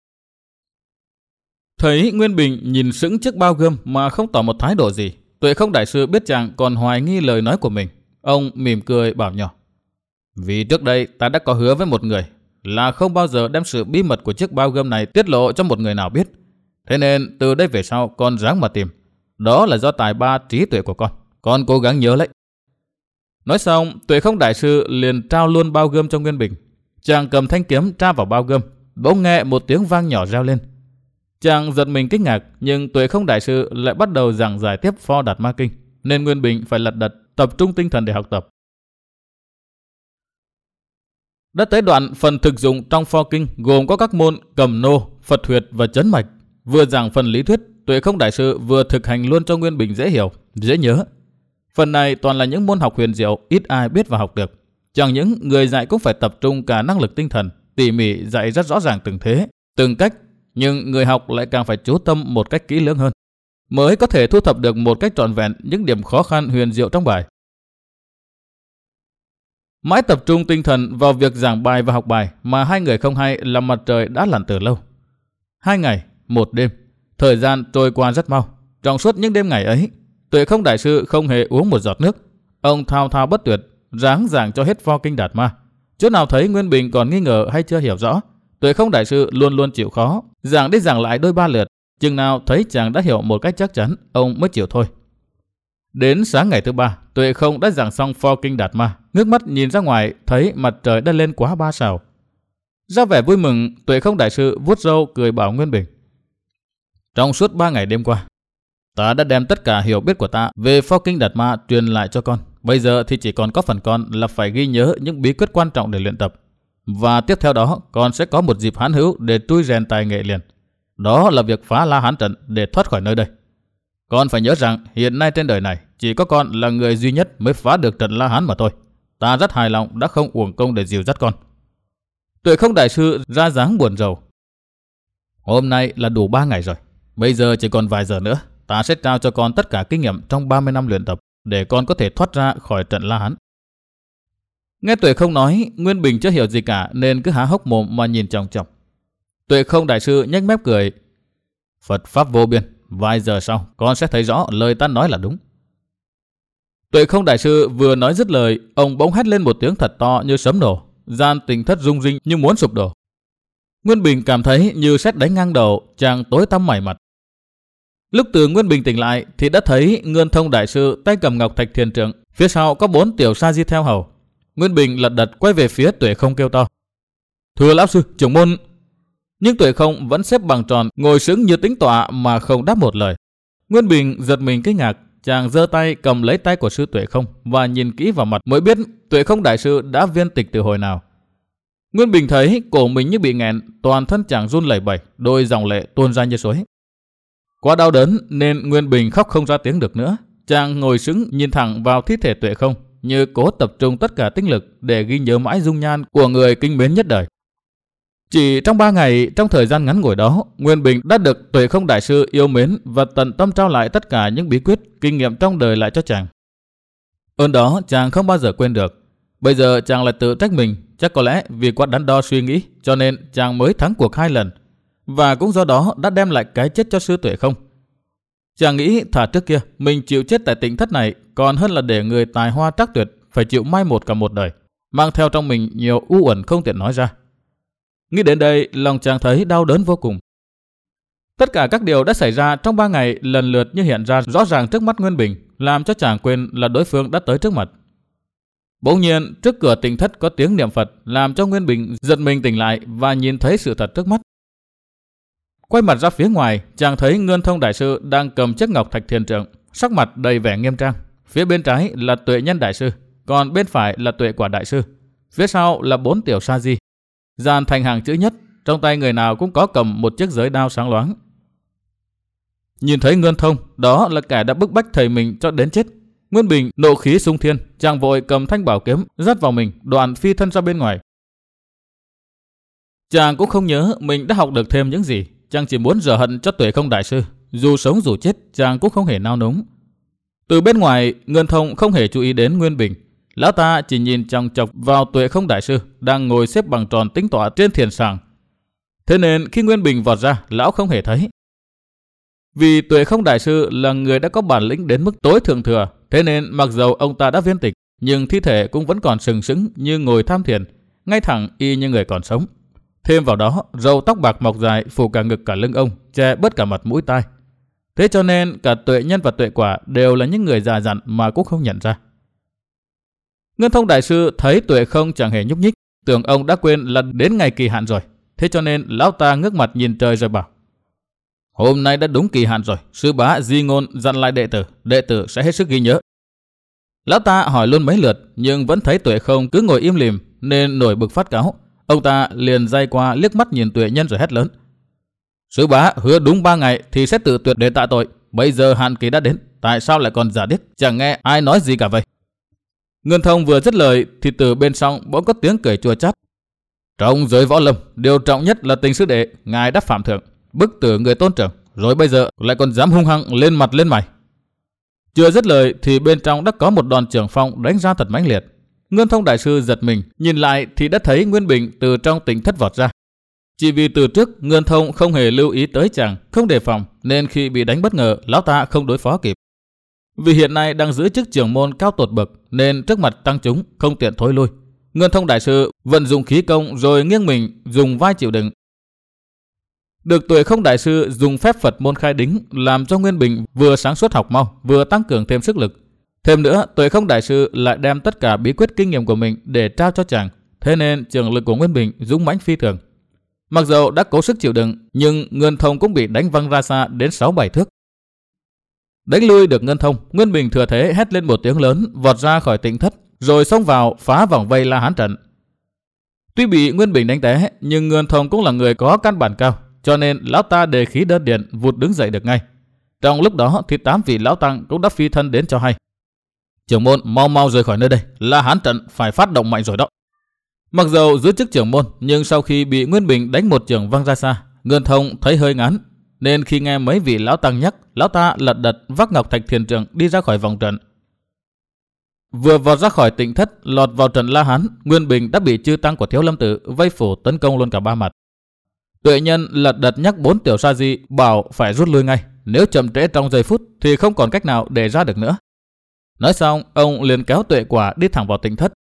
Thấy Nguyên Bình nhìn sững chiếc bao gươm mà không tỏ một thái độ gì, Tuệ Không đại sư biết chàng còn hoài nghi lời nói của mình. Ông mỉm cười bảo nhỏ: Vì trước đây ta đã có hứa với một người là không bao giờ đem sự bí mật của chiếc bao gươm này tiết lộ cho một người nào biết. Thế nên từ đây về sau con ráng mà tìm. Đó là do tài ba trí tuệ của con. Con cố gắng nhớ lấy. Nói xong, Tuệ Không đại sư liền trao luôn bao gươm cho Nguyên Bình. Chàng cầm thanh kiếm tra vào bao gươm, bỗng nghe một tiếng vang nhỏ reo lên. Chàng giật mình kinh ngạc, nhưng Tuệ Không đại sư lại bắt đầu giảng giải tiếp Pho Đạt Ma Kinh, nên Nguyên Bình phải lật đật tập trung tinh thần để học tập. Đã tới đoạn phần thực dụng trong Pho Kinh gồm có các môn cầm nô, Phật huyệt và chấn mạch. Vừa giảng phần lý thuyết, Tuệ Không đại sư vừa thực hành luôn cho Nguyên Bình dễ hiểu, dễ nhớ. Phần này toàn là những môn học huyền diệu ít ai biết và học được. Chẳng những người dạy cũng phải tập trung cả năng lực tinh thần, tỉ mỉ dạy rất rõ ràng từng thế, từng cách, nhưng người học lại càng phải chú tâm một cách kỹ lưỡng hơn, mới có thể thu thập được một cách trọn vẹn những điểm khó khăn huyền diệu trong bài. Mãi tập trung tinh thần vào việc giảng bài và học bài mà hai người không hay là mặt trời đã lặn từ lâu. Hai ngày, một đêm, thời gian trôi qua rất mau. Trong suốt những đêm ngày ấy, Tuệ Không đại sư không hề uống một giọt nước. Ông thao thao bất tuyệt, ráng giảng cho hết Pho Kinh Đạt Ma. Chỗ nào thấy Nguyên Bình còn nghi ngờ hay chưa hiểu rõ, Tuệ Không đại sư luôn luôn chịu khó, giảng đi giảng lại đôi ba lượt. Chừng nào thấy chàng đã hiểu một cách chắc chắn, ông mới chịu thôi. Đến sáng ngày thứ ba, Tuệ Không đã giảng xong Pho Kinh Đạt Ma. Ngước mắt nhìn ra ngoài, thấy mặt trời đã lên quá ba sào. Ra vẻ vui mừng, Tuệ Không đại sư vuốt râu cười bảo Nguyên Bình: Trong suốt ba ngày đêm qua, ta đã đem tất cả hiểu biết của ta về Pho Kinh Đạt Ma truyền lại cho con. Bây giờ thì chỉ còn có phần con là phải ghi nhớ những bí quyết quan trọng để luyện tập. Và tiếp theo đó, con sẽ có một dịp hán hữu để trui rèn tài nghệ liền. Đó là việc phá La Hán trận để thoát khỏi nơi đây. Con phải nhớ rằng hiện nay trên đời này chỉ có con là người duy nhất mới phá được trận La Hán mà thôi. Ta rất hài lòng đã không uổng công để dìu dắt con. Tuệ Không đại sư ra dáng buồn rầu: Hôm nay là đủ ba ngày rồi. Bây giờ chỉ còn vài giờ nữa, ta sẽ trao cho con tất cả kinh nghiệm trong ba mươi năm luyện tập để con có thể thoát ra khỏi trận La Hán. Nghe Tuệ Không nói, Nguyên Bình chưa hiểu gì cả nên cứ há hốc mồm mà nhìn chòng chọc. Tuệ Không đại sư nhếch mép cười: Phật pháp vô biên, vài giờ sau con sẽ thấy rõ lời ta nói là đúng. Tuệ Không đại sư vừa nói dứt lời, ông bỗng hét lên một tiếng thật to như sấm nổ, gian tỉnh thất rung rinh như muốn sụp đổ. Nguyên Bình cảm thấy như sét đánh ngang đầu, chàng tối tăm mày mặt. Lúc từ Nguyên Bình tỉnh lại thì đã thấy Ngân Thông đại sư tay cầm ngọc thạch thiền trượng, phía sau có bốn tiểu sa di theo hầu. Nguyên Bình lật đật quay về phía Tuệ Không kêu to: Thưa lão sư, trưởng môn. Nhưng Tuệ Không vẫn xếp bằng tròn, ngồi sững như tĩnh tọa mà không đáp một lời. Nguyên Bình giật mình kinh ngạc, chàng giơ tay cầm lấy tay của sư Tuệ Không và nhìn kỹ vào mặt mới biết Tuệ Không đại sư đã viên tịch từ hồi nào. Nguyên Bình thấy cổ mình như bị nghẹn, toàn thân chàng run lẩy bẩy, đôi dòng lệ tuôn ra như suối. Quá đau đớn nên Nguyên Bình khóc không ra tiếng được nữa. Chàng ngồi sững nhìn thẳng vào thi thể Tuệ Không, như cố tập trung tất cả tinh lực để ghi nhớ mãi dung nhan của người kính mến nhất đời. Chỉ trong ba ngày, trong thời gian ngắn ngủi đó, Nguyên Bình đã được Tuệ Không đại sư yêu mến và tận tâm trao lại tất cả những bí quyết, kinh nghiệm trong đời lại cho chàng. Ơn đó chàng không bao giờ quên được. Bây giờ chàng lại tự trách mình, chắc có lẽ vì quá đắn đo suy nghĩ cho nên chàng mới thắng cuộc hai lần, và cũng do đó đã đem lại cái chết cho sư Tuệ Không. Chàng nghĩ thà trước kia mình chịu chết tại Tịnh Thất này còn hơn là để người tài hoa trắc tuyệt phải chịu mai một cả một đời, mang theo trong mình nhiều u uẩn không tiện nói ra. Nghĩ đến đây, lòng chàng thấy đau đớn vô cùng. Tất cả các điều đã xảy ra trong ba ngày lần lượt như hiện ra rõ ràng trước mắt Nguyên Bình, làm cho chàng quên là đối phương đã tới trước mặt. Bỗng nhiên, trước cửa Tịnh Thất có tiếng niệm Phật, làm cho Nguyên Bình giật mình tỉnh lại và nhìn thấy sự thật trước mắt. Quay mặt ra phía ngoài, chàng thấy Ngân Thông đại sư đang cầm chiếc ngọc thạch thiền trượng, sắc mặt đầy vẻ nghiêm trang. Phía bên trái là Tuệ Nhân đại sư, còn bên phải là Tuệ Quả đại sư. Phía sau là bốn tiểu sa di, dàn thành hàng chữ nhất, trong tay người nào cũng có cầm một chiếc giới đao sáng loáng. Nhìn thấy Ngân Thông, đó là kẻ đã bức bách thầy mình cho đến chết. Nguyên Bình nộ khí xung thiên, chàng vội cầm thanh bảo kiếm dắt vào mình, đoạn phi thân ra bên ngoài. Chàng cũng không nhớ mình đã học được thêm những gì, chàng chỉ muốn rửa hận cho Tuệ Không đại sư, dù sống dù chết chàng cũng không hề nao núng. Từ bên ngoài, Ngân Thông không hề chú ý đến Nguyên Bình, lão ta chỉ nhìn chòng chọc vào Tuệ Không đại sư đang ngồi xếp bằng tròn tĩnh tọa trên thiền sàng. Thế nên khi Nguyên Bình vọt ra, lão không hề thấy. Vì Tuệ Không đại sư là người đã có bản lĩnh đến mức tối thượng thừa, thế nên mặc dầu ông ta đã viên tịch, nhưng thi thể cũng vẫn còn sừng sững như ngồi tham thiền, ngay thẳng y như người còn sống. Thêm vào đó, râu tóc bạc mọc dài phủ cả ngực cả lưng ông, che bớt cả mặt mũi tai. Thế cho nên cả Tuệ Nhân và Tuệ Quả đều là những người già dặn mà cũng không nhận ra. Ngân Thông đại sư thấy Tuệ Không chẳng hề nhúc nhích, tưởng ông đã quên là đến ngày kỳ hạn rồi. Thế cho nên lão ta ngước mặt nhìn trời rồi bảo: Hôm nay đã đúng kỳ hạn rồi, sư bá di ngôn dặn lại đệ tử, đệ tử sẽ hết sức ghi nhớ. Lão ta hỏi luôn mấy lượt nhưng vẫn thấy Tuệ Không cứ ngồi im lìm nên nổi bực phát cáu. Ông ta liền day qua liếc mắt nhìn Tuệ Nhân rồi hét lớn: Sư bá hứa đúng ba ngày thì sẽ tự tuyệt để tạ tội, bây giờ hạn kỳ đã đến, tại sao lại còn giả điếc, chẳng nghe ai nói gì cả vậy? Ngân Thông vừa dứt lời thì từ bên trong bỗng có tiếng cười chua chát: Trong giới võ lâm, điều trọng nhất là tình sư đệ, ngài đã phạm thượng, bức tử người tôn trưởng, rồi bây giờ lại còn dám hung hăng lên mặt lên mày. Chưa dứt lời thì bên trong đã có một đòn trưởng phong đánh ra thật mãnh liệt. Ngân Thông đại sư giật mình, nhìn lại thì đã thấy Nguyên Bình từ trong Tịnh Thất vọt ra. Chỉ vì từ trước Ngân Thông không hề lưu ý tới chàng, không đề phòng, nên khi bị đánh bất ngờ, lão ta không đối phó kịp. Vì hiện nay đang giữ chức trưởng môn cao tột bậc nên trước mặt tăng chúng không tiện thối lui. Ngân Thông đại sư vận dụng khí công rồi nghiêng mình dùng vai chịu đựng. Được Tuệ Không đại sư dùng phép Phật môn khai đính, làm cho Nguyên Bình vừa sáng suốt học mau, vừa tăng cường thêm sức lực. Thêm nữa, Tuệ Không đại sư lại đem tất cả bí quyết kinh nghiệm của mình để trao cho chàng, thế nên trường lực của Nguyên Bình dũng mãnh phi thường. Mặc dầu đã cố sức chịu đựng, nhưng Ngân Thông cũng bị đánh văng ra xa đến sáu bảy thước. Đánh lui được Ngân Thông, Nguyên Bình thừa thế hét lên một tiếng lớn, vọt ra khỏi Tịnh Thất, rồi xông vào phá vòng vây La Hán trận. Tuy bị Nguyên Bình đánh té, nhưng Ngân Thông cũng là người có căn bản cao, cho nên lão ta đề khí đơn điện vụt đứng dậy được ngay. Trong lúc đó thì tám vị lão tăng cũng đã phi thân đến cho hay: Trưởng môn mau mau rời khỏi nơi đây, La Hán trận phải phát động mạnh rồi đó. Mặc dầu giữ chức trưởng môn, nhưng sau khi bị Nguyên Bình đánh một chưởng văng ra xa, Ngân Thông thấy hơi ngán, nên khi nghe mấy vị lão tăng nhắc, lão ta lật đật vác ngọc thạch thiền trượng đi ra khỏi vòng trận. Vừa vọt ra khỏi Tịnh Thất, lọt vào trận La Hán, Nguyên Bình đã bị chư tăng của Thiếu Lâm Tự vây phủ tấn công luôn cả ba mặt. Tuệ Nhân lật đật nhắc bốn tiểu sa di bảo phải rút lui ngay, nếu chậm trễ trong giây phút thì không còn cách nào để ra được nữa. Nói xong, ông liền kéo Tuệ Quả đi thẳng vào Tịnh Thất.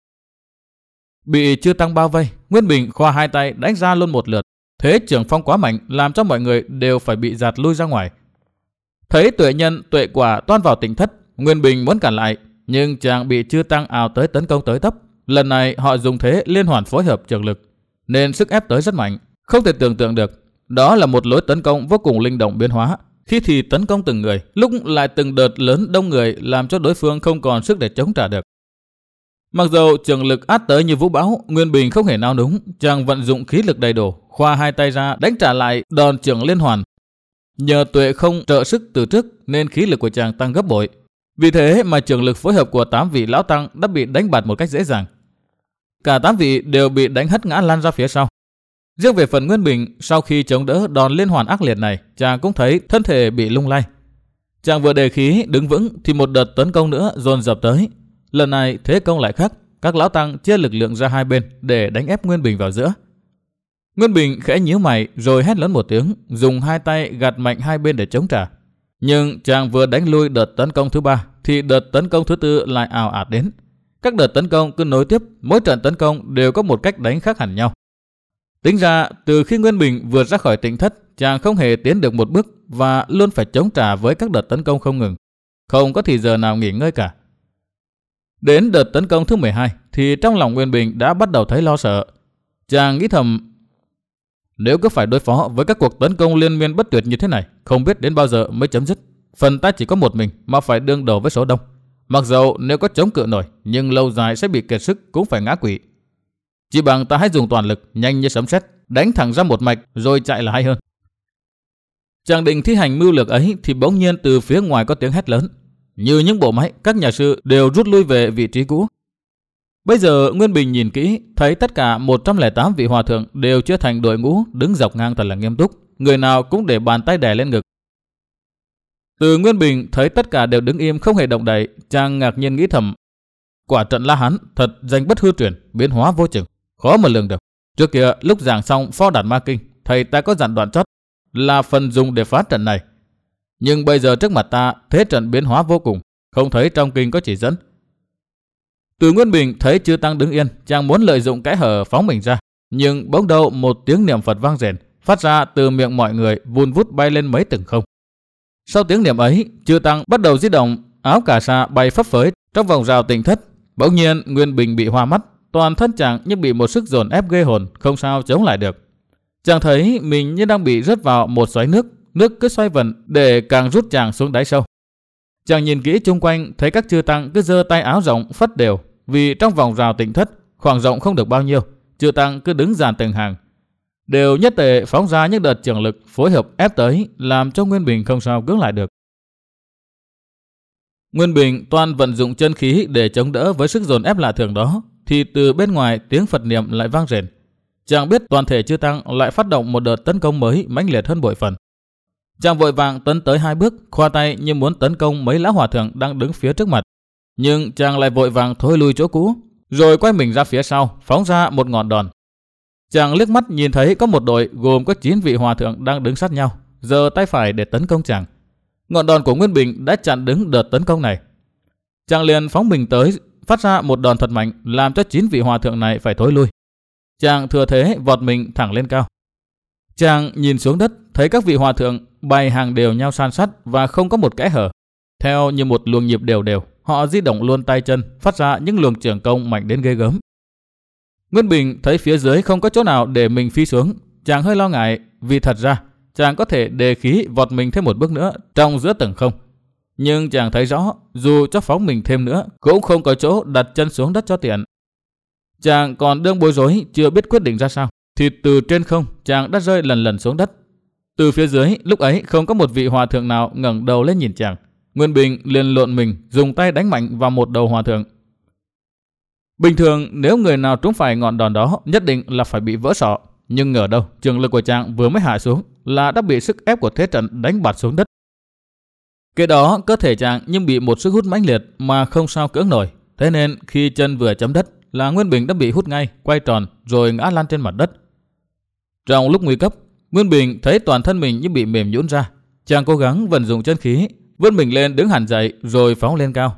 Bị chư tăng bao vây, Nguyên Bình khoa hai tay đánh ra luôn một lượt. Thế trường phong quá mạnh làm cho mọi người đều phải bị dạt lui ra ngoài. Thấy Tuệ Nhân, Tuệ Quả toan vào Tịnh Thất, Nguyên Bình muốn cản lại, nhưng chàng bị chư tăng ào tới tấn công tới tấp. Lần này họ dùng thế liên hoàn phối hợp trường lực, nên sức ép tới rất mạnh, không thể tưởng tượng được. Đó là một lối tấn công vô cùng linh động biến hóa, khi thì tấn công từng người, lúc lại từng đợt lớn đông người làm cho đối phương không còn sức để chống trả được. Mặc dầu trường lực át tới như vũ bão, Nguyên Bình không hề nao núng, chàng vận dụng khí lực đầy đủ, khoa hai tay ra đánh trả lại đòn chưởng liên hoàn. Nhờ Tuệ Không trợ sức từ trước nên khí lực của chàng tăng gấp bội. Vì thế mà trường lực phối hợp của tám vị lão tăng đã bị đánh bạt một cách dễ dàng. Cả tám vị đều bị đánh hất ngã lăn ra phía sau. Riêng về phần Nguyên Bình, sau khi chống đỡ đòn liên hoàn ác liệt này, chàng cũng thấy thân thể bị lung lay. Chàng vừa đề khí đứng vững thì một đợt tấn công nữa dồn dập tới. Lần này thế công lại khác, các lão tăng chia lực lượng ra hai bên để đánh ép Nguyên Bình vào giữa. Nguyên Bình khẽ nhíu mày rồi hét lớn một tiếng, dùng hai tay gạt mạnh hai bên để chống trả. Nhưng chàng vừa đánh lui đợt tấn công thứ ba thì đợt tấn công thứ tư lại ào ạt đến. Các đợt tấn công cứ nối tiếp, mỗi trận tấn công đều có một cách đánh khác hẳn nhau. Tính ra từ khi Nguyên Bình vượt ra khỏi Tịnh Thất, chàng không hề tiến được một bước và luôn phải chống trả với các đợt tấn công không ngừng, không có thì giờ nào nghỉ ngơi cả. Đến đợt tấn công thứ mười hai thì trong lòng Nguyên Bình đã bắt đầu thấy lo sợ. Chàng nghĩ thầm, nếu cứ phải đối phó với các cuộc tấn công liên miên bất tuyệt như thế này, không biết đến bao giờ mới chấm dứt. Phần ta chỉ có một mình mà phải đương đầu với số đông. Mặc dầu nếu có chống cự nổi, nhưng lâu dài sẽ bị kiệt sức cũng phải ngã quỵ. Chỉ bằng ta hãy dùng toàn lực, nhanh như sấm sét, đánh thẳng ra một mạch rồi chạy là hay hơn. Chàng định thi hành mưu lược ấy thì bỗng nhiên từ phía ngoài có tiếng hét lớn. Như những bộ máy, các nhà sư đều rút lui về vị trí cũ. Bây giờ Nguyên Bình nhìn kỹ, thấy tất cả một trăm lẻ tám vị hòa thượng đều chia thành đội ngũ đứng dọc ngang thật là nghiêm túc, người nào cũng để bàn tay đè lên ngực. Từ Nguyên Bình thấy tất cả đều đứng im không hề động đậy, chàng ngạc nhiên nghĩ thầm, quả trận La Hán thật danh bất hư truyền, biến hóa vô chừng, khó mà lường được. Trước kia lúc giảng xong Phó Đạt Ma Kinh, thầy ta có dặn đoạn chót là phần dùng để phá trận này. Nhưng bây giờ trước mặt ta, thế trận biến hóa vô cùng, không thấy trong kinh có chỉ dẫn. Từ Nguyên Bình thấy chư tăng đứng yên, chàng muốn lợi dụng kẽ hở phóng mình ra, nhưng bỗng đâu một tiếng niệm Phật vang rền phát ra từ miệng mọi người, vun vút bay lên mấy tầng không. Sau tiếng niệm ấy, chư tăng bắt đầu di động, áo cà sa bay phấp phới trong vòng rào Tịnh Thất. Bỗng nhiên Nguyên Bình bị hoa mắt, toàn thân chàng như bị một sức dồn ép ghê hồn, không sao chống lại được. Chàng thấy mình như đang bị rớt vào một xoáy nước, nước cứ xoay vần để càng rút chàng xuống đáy sâu. Chàng nhìn kỹ chung quanh, thấy các chư tăng cứ giơ tay áo rộng phất đều, vì trong vòng rào Tịnh Thất khoảng rộng không được bao nhiêu, chư tăng cứ đứng dàn từng hàng, đều nhất tề phóng ra những đợt trường lực phối hợp ép tới, làm cho Nguyên Bình không sao cưỡng lại được. Nguyên Bình toàn vận dụng chân khí để chống đỡ với sức dồn ép lạ thường đó, thì từ bên ngoài tiếng Phật niệm lại vang rền. Chàng biết toàn thể chư tăng lại phát động một đợt tấn công mới mãnh liệt hơn bội phần. Chàng vội vàng tấn tới hai bước, khoa tay như muốn tấn công mấy lão hòa thượng đang đứng phía trước mặt. Nhưng chàng lại vội vàng thối lui chỗ cũ, rồi quay mình ra phía sau, phóng ra một ngọn đòn. Chàng liếc mắt nhìn thấy có một đội gồm có chín vị hòa thượng đang đứng sát nhau, giơ tay phải để tấn công chàng. Ngọn đòn của Nguyên Bình đã chặn đứng đợt tấn công này. Chàng liền phóng mình tới, phát ra một đòn thật mạnh, làm cho chín vị hòa thượng này phải thối lui. Chàng thừa thế vọt mình thẳng lên cao. Chàng nhìn xuống đất, thấy các vị hòa thượng bày hàng đều nhau san sát và không có một kẽ hở. Theo như một luồng nhịp đều đều, họ di động luôn tay chân, phát ra những luồng trường công mạnh đến ghê gớm. Nguyên Bình thấy phía dưới không có chỗ nào để mình phi xuống, chàng hơi lo ngại, vì thật ra chàng có thể đề khí vọt mình thêm một bước nữa trong giữa tầng không. Nhưng chàng thấy rõ, dù cho phóng mình thêm nữa, cũng không có chỗ đặt chân xuống đất cho tiện. Chàng còn đương bối rối, chưa biết quyết định ra sao, thì từ trên không chàng đã rơi lần lần xuống đất. Từ phía dưới lúc ấy không có một vị hòa thượng nào ngẩng đầu lên nhìn chàng. Nguyên Bình liền lộn mình, dùng tay đánh mạnh vào một đầu hòa thượng. Bình thường nếu người nào trúng phải ngọn đòn đó, nhất định là phải bị vỡ sọ. Nhưng ngờ đâu, trường lực của chàng vừa mới hạ xuống là đã bị sức ép của thế trận đánh bạt xuống đất. Kế đó cơ thể chàng nhưng bị một sức hút mãnh liệt mà không sao cưỡng nổi. Thế nên khi chân vừa chấm đất là Nguyên Bình đã bị hút ngay, quay tròn rồi ngã lăn trên mặt đất. Trong lúc nguy cấp, Nguyên Bình thấy toàn thân mình như bị mềm nhũn ra. Chàng cố gắng vận dụng chân khí, vươn mình lên đứng hẳn dậy rồi phóng lên cao.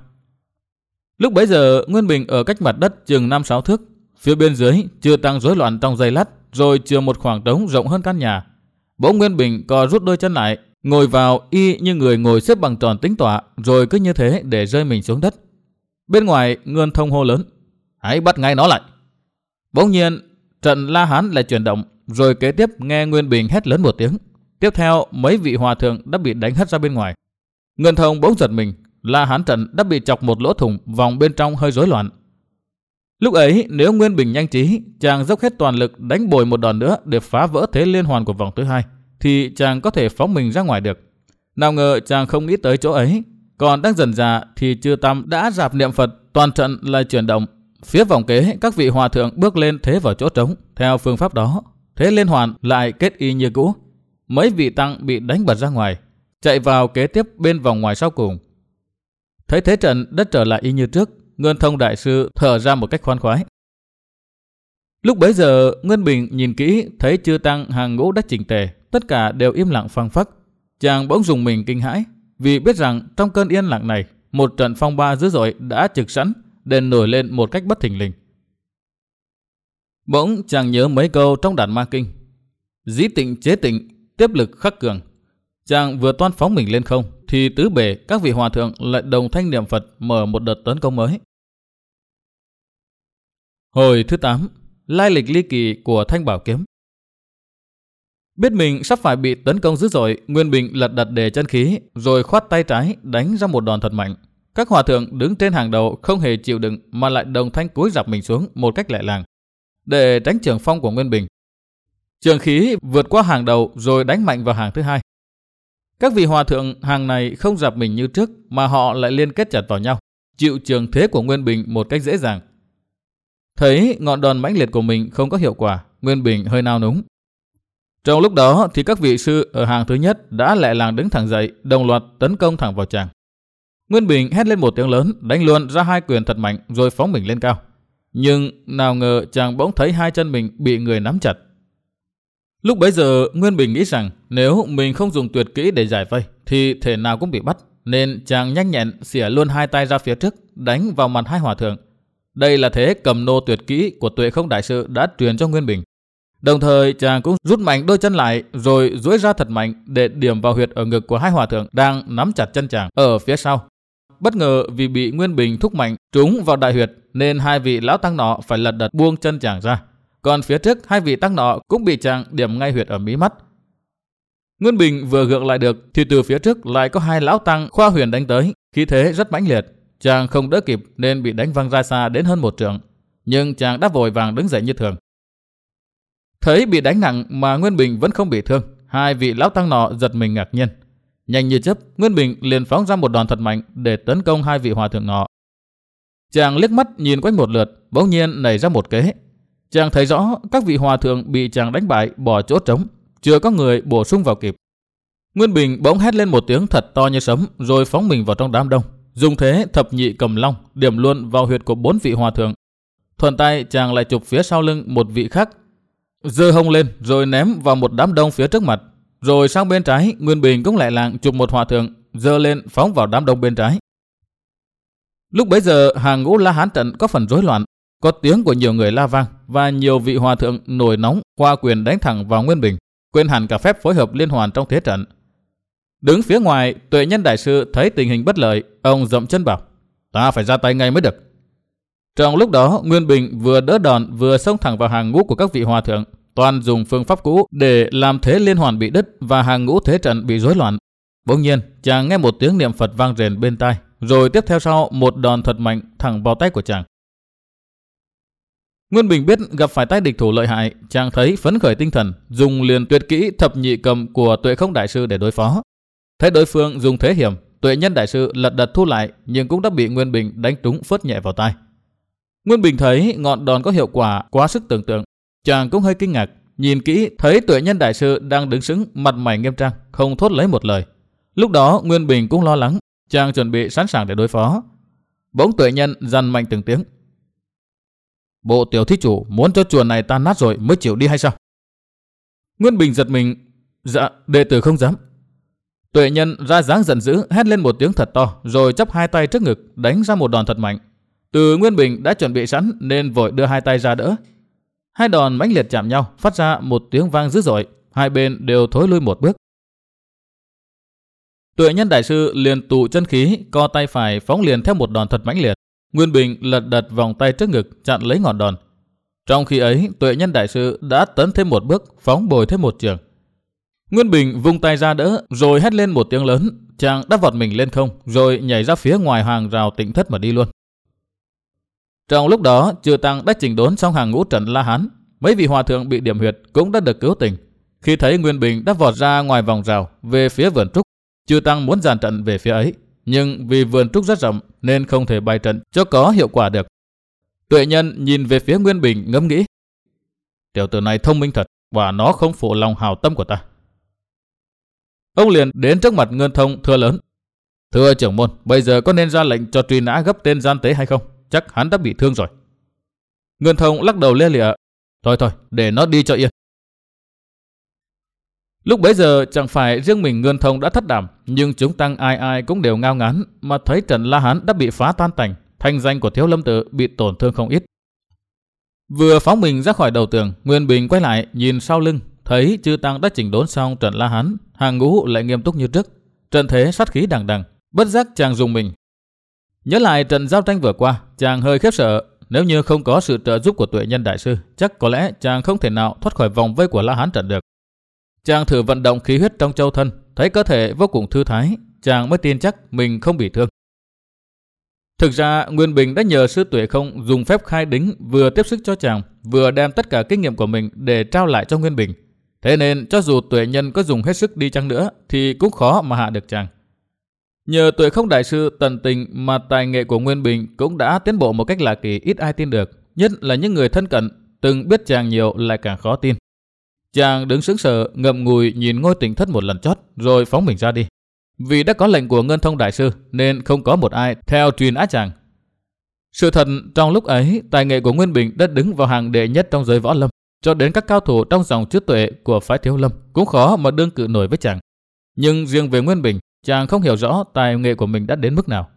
Lúc bấy giờ Nguyên Bình ở cách mặt đất chừng năm sáu thước. Phía bên dưới chưa tăng rối loạn trong giây lát, rồi chừa một khoảng trống rộng hơn căn nhà. Bỗng Nguyên Bình co rút đôi chân lại, ngồi vào y như người ngồi xếp bằng tròn tĩnh tọa, rồi cứ như thế để rơi mình xuống đất. Bên ngoài Ngân Thông hô lớn: "Hãy bắt ngay nó lại!" Bỗng nhiên trận La Hán lại chuyển động, rồi kế tiếp nghe Nguyên Bình hét lớn một tiếng. Tiếp theo, mấy vị hòa thượng đã bị đánh hất ra bên ngoài. Ngân Thông bỗng giật mình, La Hán trận đã bị chọc một lỗ thủng, vòng bên trong hơi rối loạn. Lúc ấy, nếu Nguyên Bình nhanh trí, chàng dốc hết toàn lực đánh bồi một đòn nữa để phá vỡ thế liên hoàn của vòng thứ hai, thì chàng có thể phóng mình ra ngoài được. Nào ngờ chàng không nghĩ tới chỗ ấy, còn đang dần dà thì Chư Tam đã rạp niệm Phật, toàn trận lại chuyển động. Phía vòng kế, các vị hòa thượng bước lên thế vào chỗ trống. Theo phương pháp đó, thế liên hoàn lại kết y như cũ. Mấy vị tăng bị đánh bật ra ngoài, chạy vào kế tiếp bên vòng ngoài sau cùng. Thấy thế trận đất trở lại y như trước, Ngân Thông đại sư thở ra một cách khoan khoái. Lúc bấy giờ, Nguyên Bình nhìn kỹ thấy chư tăng hàng ngũ đã chỉnh tề, tất cả đều im lặng phăng phắc. Chàng bỗng dùng mình kinh hãi, vì biết rằng trong cơn yên lặng này, một trận phong ba dữ dội đã trực sẵn để nổi lên một cách bất thình lình. Bỗng chàng nhớ mấy câu trong Đạt Ma Kinh: dĩ tịnh chế tịnh, tiếp lực khắc cường. Chàng vừa toan phóng mình lên không, thì tứ bề các vị hòa thượng lại đồng thanh niệm Phật mở một đợt tấn công mới. Hồi thứ tám, lai lịch ly kỳ của Thanh Bảo Kiếm. Biết mình sắp phải bị tấn công dữ dội, Nguyên Bình lật đật đề chân khí, rồi khoát tay trái đánh ra một đòn thật mạnh. Các hòa thượng đứng trên hàng đầu không hề chịu đựng mà lại đồng thanh cúi rạp mình xuống một cách lẹ làng để tránh trường phong của Nguyên Bình. Trường khí vượt qua hàng đầu rồi đánh mạnh vào hàng thứ hai. Các vị hòa thượng hàng này không rạp mình như trước mà họ lại liên kết chặt vào nhau, chịu trường thế của Nguyên Bình một cách dễ dàng. Thấy ngọn đòn mãnh liệt của mình không có hiệu quả, Nguyên Bình hơi nao núng. Trong lúc đó thì các vị sư ở hàng thứ nhất đã lẹ làng đứng thẳng dậy, đồng loạt tấn công thẳng vào chàng. Nguyên Bình hét lên một tiếng lớn, đánh luôn ra hai quyền thật mạnh rồi phóng mình lên cao. Nhưng nào ngờ chàng bỗng thấy hai chân mình bị người nắm chặt. Lúc bấy giờ Nguyên Bình nghĩ rằng nếu mình không dùng tuyệt kỹ để giải vây thì thể nào cũng bị bắt, nên chàng nhanh nhẹn xỉa luôn hai tay ra phía trước, đánh vào mặt hai hòa thượng. Đây là thế cầm nô tuyệt kỹ của Tuệ Không đại sư đã truyền cho Nguyên Bình. Đồng thời chàng cũng rút mạnh đôi chân lại rồi duỗi ra thật mạnh để điểm vào huyệt ở ngực của hai hòa thượng đang nắm chặt chân chàng ở phía sau. Bất ngờ vì bị Nguyên Bình thúc mạnh trúng vào đại huyệt nên hai vị lão tăng nọ phải lật đật buông chân chàng ra. Còn phía trước hai vị tăng nọ cũng bị chàng điểm ngay huyệt ở mí mắt. Nguyên Bình vừa gượng lại được thì từ phía trước lại có hai lão tăng khoa huyền đánh tới, khí thế rất mãnh liệt. Chàng không đỡ kịp nên bị đánh văng ra xa đến hơn một trượng, nhưng chàng đã vội vàng đứng dậy như thường. Thấy bị đánh nặng mà Nguyên Bình vẫn không bị thương, hai vị lão tăng nọ giật mình ngạc nhiên. Nhanh như chớp, Nguyên Bình liền phóng ra một đòn thật mạnh để tấn công hai vị hòa thượng nọ. Chàng liếc mắt nhìn quanh một lượt, bỗng nhiên nảy ra một kế. Chàng thấy rõ các vị hòa thượng bị chàng đánh bại bỏ chỗ trống, chưa có người bổ sung vào kịp. Nguyên Bình bỗng hét lên một tiếng thật to như sấm, rồi phóng mình vào trong đám đông, dùng thế thập nhị cầm long điểm luôn vào huyệt của bốn vị hòa thượng. Thuận tay chàng lại chụp phía sau lưng một vị khác, giơ hông lên rồi ném vào một đám đông phía trước mặt. Rồi sang bên trái, Nguyên Bình cũng lại lạng chụp một hòa thượng, giơ lên phóng vào đám đông bên trái. Lúc bấy giờ hàng ngũ La Hán trận có phần rối loạn, có tiếng của nhiều người la vang và nhiều vị hòa thượng nổi nóng qua quyền đánh thẳng vào Nguyên Bình, quên hẳn cả phép phối hợp liên hoàn trong thế trận. Đứng phía ngoài, Tuệ Nhân đại sư thấy tình hình bất lợi, ông dậm chân bảo: ta phải ra tay ngay mới được. Trong lúc đó, Nguyên Bình vừa đỡ đòn vừa xông thẳng vào hàng ngũ của các vị hòa thượng, toàn dùng phương pháp cũ để làm thế liên hoàn bị đứt và hàng ngũ thế trận bị rối loạn. Bỗng nhiên, chàng nghe một tiếng niệm Phật vang rền bên tai, rồi tiếp theo sau một đòn thật mạnh thẳng vào tay của chàng. Nguyên Bình biết gặp phải tay địch thủ lợi hại, chàng thấy phấn khởi tinh thần, dùng liền tuyệt kỹ thập nhị cầm của Tuệ Không đại sư để đối phó. Thấy đối phương dùng thế hiểm, Tuệ Nhân đại sư lật đật thu lại, nhưng cũng đã bị Nguyên Bình đánh trúng phớt nhẹ vào tai. Nguyên Bình thấy ngọn đòn có hiệu quả quá sức tưởng tượng, chàng cũng hơi kinh ngạc, nhìn kỹ thấy Tuệ Nhân đại sư đang đứng sững, mặt mày nghiêm trang, không thốt lấy một lời. Lúc đó Nguyên Bình cũng lo lắng, chàng chuẩn bị sẵn sàng để đối phó. Bỗng Tuệ Nhân dằn mạnh từng tiếng: bộ tiểu thí chủ muốn cho chùa này tan nát rồi mới chịu đi hay sao? Nguyên Bình giật mình: dạ, đệ tử không dám. Tuệ Nhân ra dáng giận dữ, hét lên một tiếng thật to, rồi chắp hai tay trước ngực đánh ra một đòn thật mạnh. Từ Nguyên Bình đã chuẩn bị sẵn nên vội đưa hai tay ra đỡ. Hai đòn mãnh liệt chạm nhau, phát ra một tiếng vang dữ dội, hai bên đều thối lui một bước. Tuệ Nhân đại sư liền tụ chân khí, co tay phải phóng liền theo một đòn thật mãnh liệt. Nguyên Bình lật đật vòng tay trước ngực chặn lấy ngọn đòn. Trong khi ấy, Tuệ Nhân đại sư đã tấn thêm một bước, phóng bồi thêm một trường. Nguyên Bình vung tay ra đỡ, rồi hét lên một tiếng lớn. Chàng đáp vọt mình lên không, rồi nhảy ra phía ngoài hàng rào Tịnh Thất mà đi luôn. Trong lúc đó, Chư Tăng đã chỉnh đốn xong hàng ngũ trận La Hán. Mấy vị hòa thượng bị điểm huyệt cũng đã được cứu tỉnh. Khi thấy Nguyên Bình đã vọt ra ngoài vòng rào về phía vườn trúc, Chư Tăng muốn dàn trận về phía ấy, nhưng vì vườn trúc rất rộng nên không thể bày trận cho có hiệu quả được. Tuệ Nhân nhìn về phía Nguyên Bình ngẫm nghĩ, tiểu tử này thông minh thật, và nó không phụ lòng hảo tâm của ta. Ông liền đến trước mặt Ngân Thông thưa lớn, thưa trưởng môn, bây giờ có nên ra lệnh cho truy nã gấp tên gian tế hay không? Chắc hắn đã bị thương rồi. Ngân Thông lắc đầu lia lịa, thôi thôi, để nó đi cho yên. Lúc bấy giờ chẳng phải riêng mình Ngân Thông đã thất đảm, nhưng chúng tăng ai ai cũng đều ngao ngán mà thấy trận La Hán đã bị phá tan tành, thanh danh của Thiếu Lâm Tự bị tổn thương không ít. Vừa phóng mình ra khỏi đầu tường, Nguyên Bình quay lại nhìn sau lưng, thấy chư tăng đã chỉnh đốn xong trận La Hán, hàng ngũ lại nghiêm túc như trước, trận thế sát khí đằng đằng, bất giác chàng rùng mình. Nhớ lại trận giao tranh vừa qua, chàng hơi khiếp sợ. Nếu như không có sự trợ giúp của Tuệ Nhân đại sư, chắc có lẽ chàng không thể nào thoát khỏi vòng vây của La Hán trận được. Chàng thử vận động khí huyết trong châu thân, thấy cơ thể vô cùng thư thái, chàng mới tin chắc mình không bị thương. Thực ra Nguyên Bình đã nhờ sư Tuệ Không dùng phép khai đính vừa tiếp sức cho chàng, vừa đem tất cả kinh nghiệm của mình để trao lại cho Nguyên Bình. Thế nên cho dù Tuệ Nhân có dùng hết sức đi chăng nữa thì cũng khó mà hạ được chàng. Nhờ Tuệ Không đại sư tận tình mà tài nghệ của Nguyên Bình cũng đã tiến bộ một cách lạ kỳ ít ai tin được, nhất là những người thân cận từng biết chàng nhiều lại càng khó tin. Chàng đứng sững sờ ngậm ngùi nhìn ngôi Tịnh Thất một lần chót rồi phóng mình ra đi. Vì đã có lệnh của Ngân Thông đại sư nên không có một ai theo truy nã chàng. Sự thật trong lúc ấy, tài nghệ của Nguyên Bình đã đứng vào hàng đệ nhất trong giới võ lâm, cho đến các cao thủ trong dòng chữ Tuệ của phái Thiếu Lâm cũng khó mà đương cự nổi với chàng. Nhưng riêng về Nguyên Bình, chàng không hiểu rõ tài nghệ của mình đã đến mức nào.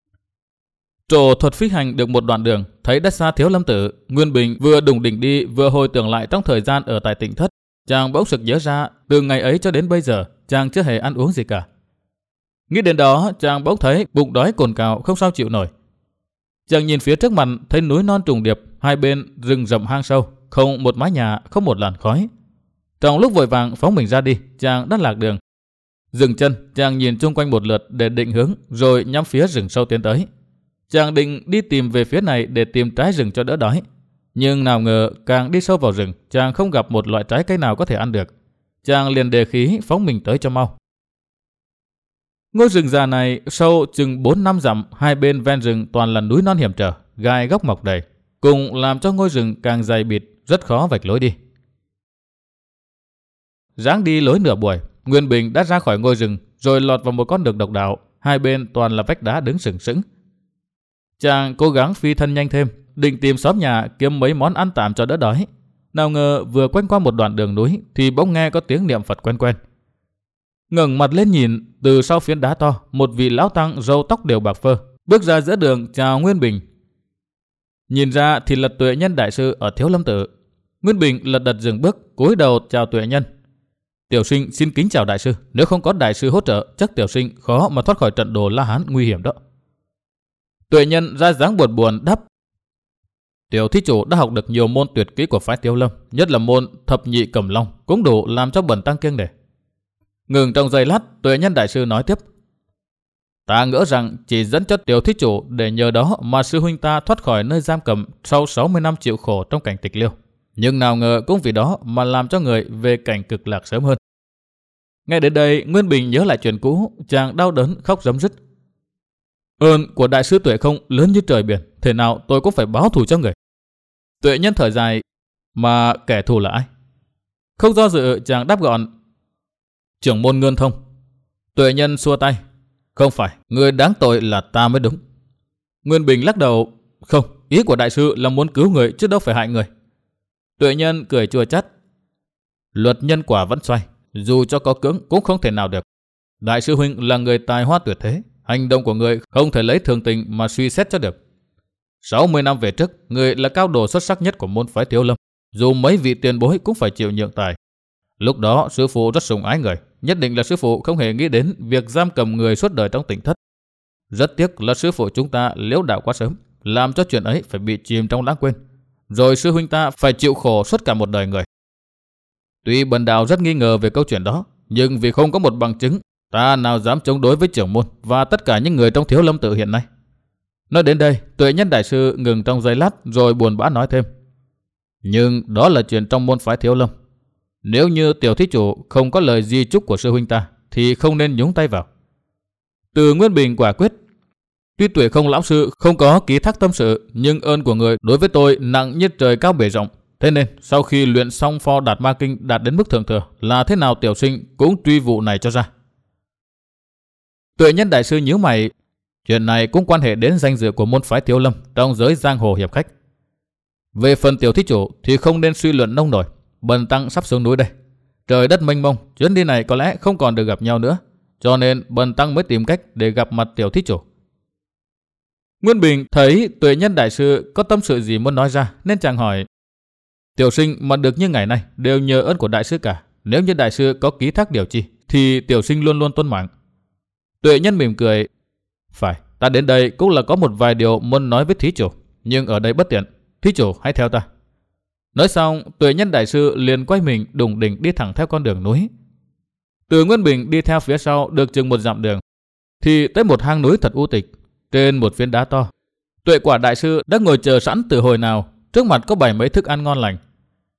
Trổ thuật phi hành được một đoạn đường, thấy đã xa Thiếu Lâm Tự, Nguyên Bình vừa đùng đỉnh đi vừa hồi tưởng lại trong thời gian ở tại Tịnh Thất. Chàng bỗng sực nhớ ra, từ ngày ấy cho đến bây giờ, chàng chưa hề ăn uống gì cả. Nghĩ đến đó, chàng bỗng thấy bụng đói cồn cào không sao chịu nổi. Chàng nhìn phía trước mặt, thấy núi non trùng điệp, hai bên rừng rậm hang sâu, không một mái nhà, không một làn khói. Trong lúc vội vàng phóng mình ra đi, chàng đã lạc đường. Dừng chân, chàng nhìn chung quanh một lượt để định hướng, rồi nhắm phía rừng sâu tiến tới. Chàng định đi tìm về phía này để tìm trái rừng cho đỡ đói. Nhưng nào ngờ càng đi sâu vào rừng, chàng không gặp một loại trái cây nào có thể ăn được. Chàng liền đề khí phóng mình tới cho mau. Ngôi rừng già này sâu chừng bốn năm dặm, hai bên ven rừng toàn là núi non hiểm trở, gai góc mọc đầy, cùng làm cho ngôi rừng càng dày bịt, rất khó vạch lối đi. Ráng đi lối nửa buổi, Nguyên Bình đã ra khỏi ngôi rừng, rồi lọt vào một con đường độc đạo, hai bên toàn là vách đá đứng sừng sững. Chàng cố gắng phi thân nhanh thêm, định tìm xóm nhà kiếm mấy món ăn tạm cho đỡ đói. Nào ngờ vừa quanh qua một đoạn đường núi thì bỗng nghe có tiếng niệm Phật quen quen. Ngẩng mặt lên nhìn, từ sau phiến đá to, một vị lão tăng râu tóc đều bạc phơ bước ra giữa đường chào Nguyên Bình. Nhìn ra thì là Tuệ Nhân đại sư ở Thiếu Lâm Tự. Nguyên Bình lật đật dừng bước, cúi đầu chào Tuệ Nhân. Tiểu sinh xin kính chào đại sư, nếu không có đại sư hỗ trợ, chắc tiểu sinh khó mà thoát khỏi trận đồ La Hán nguy hiểm đó. Tuệ Nhân ra dáng buồn buồn đáp: Tiểu thí chủ đã học được nhiều môn tuyệt kỹ của phái Thiếu Lâm, nhất là môn thập nhị cẩm long, cũng đủ làm cho bần tăng kiêng nể. Ngừng trong giây lát, Tuệ Nhân đại sư nói tiếp: Ta ngỡ rằng chỉ dẫn cho tiểu thí chủ để nhờ đó mà sư huynh ta thoát khỏi nơi giam cầm sau sáu mươi năm chịu khổ trong cảnh tịch liêu. Nhưng nào ngờ cũng vì đó mà làm cho người về cảnh cực lạc sớm hơn. Ngay đến đây, Nguyên Bình nhớ lại chuyện cũ, chàng đau đớn khóc rấm rứt. Ơn của đại sư Tuệ Không lớn như trời biển, thế nào tôi cũng phải báo thù cho người. Tuệ Nhân thở dài: Mà kẻ thù là ai? Không do dự, chàng đáp gọn: Trưởng môn Ngân Thông. Tuệ Nhân xua tay: Không phải, người đáng tội là ta mới đúng. Nguyên Bình lắc đầu: Không, ý của đại sư là muốn cứu người chứ đâu phải hại người. Tuệ Nhân cười chua chát: Luật nhân quả vẫn xoay, dù cho có cưỡng cũng không thể nào được. Đại sư huynh là người tài hoa tuyệt thế, hành động của người không thể lấy thường tình mà suy xét cho được. sáu mươi năm về trước, người là cao đồ xuất sắc nhất của môn phái Thiếu Lâm, dù mấy vị tiền bối cũng phải chịu nhượng tài. Lúc đó sư phụ rất sủng ái người, nhất định là sư phụ không hề nghĩ đến việc giam cầm người suốt đời trong Tịnh Thất. Rất tiếc là sư phụ chúng ta liễu đạo quá sớm, làm cho chuyện ấy phải bị chìm trong lãng quên, rồi sư huynh ta phải chịu khổ suốt cả một đời người. Tuy bần đạo rất nghi ngờ về câu chuyện đó, nhưng vì không có một bằng chứng, ta nào dám chống đối với trưởng môn và tất cả những người trong Thiếu Lâm tự hiện nay. Nói đến đây, Tuệ Nhân đại sư ngừng trong giây lát rồi buồn bã nói thêm. Nhưng đó là chuyện trong môn phái Thiếu Lâm. Nếu như tiểu thí chủ không có lời di chúc của sư huynh ta thì không nên nhúng tay vào. Từ Nguyên Bình quả quyết. Tuy Tuệ Không lão sư không có ký thác tâm sự, nhưng ơn của người đối với tôi nặng như trời cao bể rộng. Thế nên sau khi luyện xong pho Đạt Ma Kinh đạt đến mức thượng thừa, là thế nào tiểu sinh cũng truy vụ này cho ra. Tuệ Nhân đại sư nhíu mày. Chuyện này cũng quan hệ đến danh dự của môn phái Thiếu Lâm trong giới giang hồ hiệp khách. Về phần tiểu thí chủ thì không nên suy luận nông nổi. Bần tăng sắp xuống núi đây. Trời đất mênh mông, chuyến đi này có lẽ không còn được gặp nhau nữa. Cho nên bần tăng mới tìm cách để gặp mặt tiểu thí chủ. Nguyên Bình thấy Tuệ Nhân đại sư có tâm sự gì muốn nói ra nên chàng hỏi. Tiểu sinh mà được như ngày nay đều nhờ ơn của đại sư cả. Nếu như đại sư có ký thác điều chi thì tiểu sinh luôn luôn tuân mạng. Tuệ Nhân mỉm cười. Phải, ta đến đây cũng là có một vài điều muốn nói với thí chủ, nhưng ở đây bất tiện. Thí chủ hãy theo ta. Nói xong, Tuệ Nhân đại sư liền quay mình đùng đỉnh đi thẳng theo con đường núi. Từ Nguyên Bình đi theo phía sau được chừng một dặm đường, thì tới một hang núi thật u tịch. Trên một phiến đá to, Tuệ Quả đại sư đã ngồi chờ sẵn từ hồi nào, trước mặt có bày mấy thức ăn ngon lành.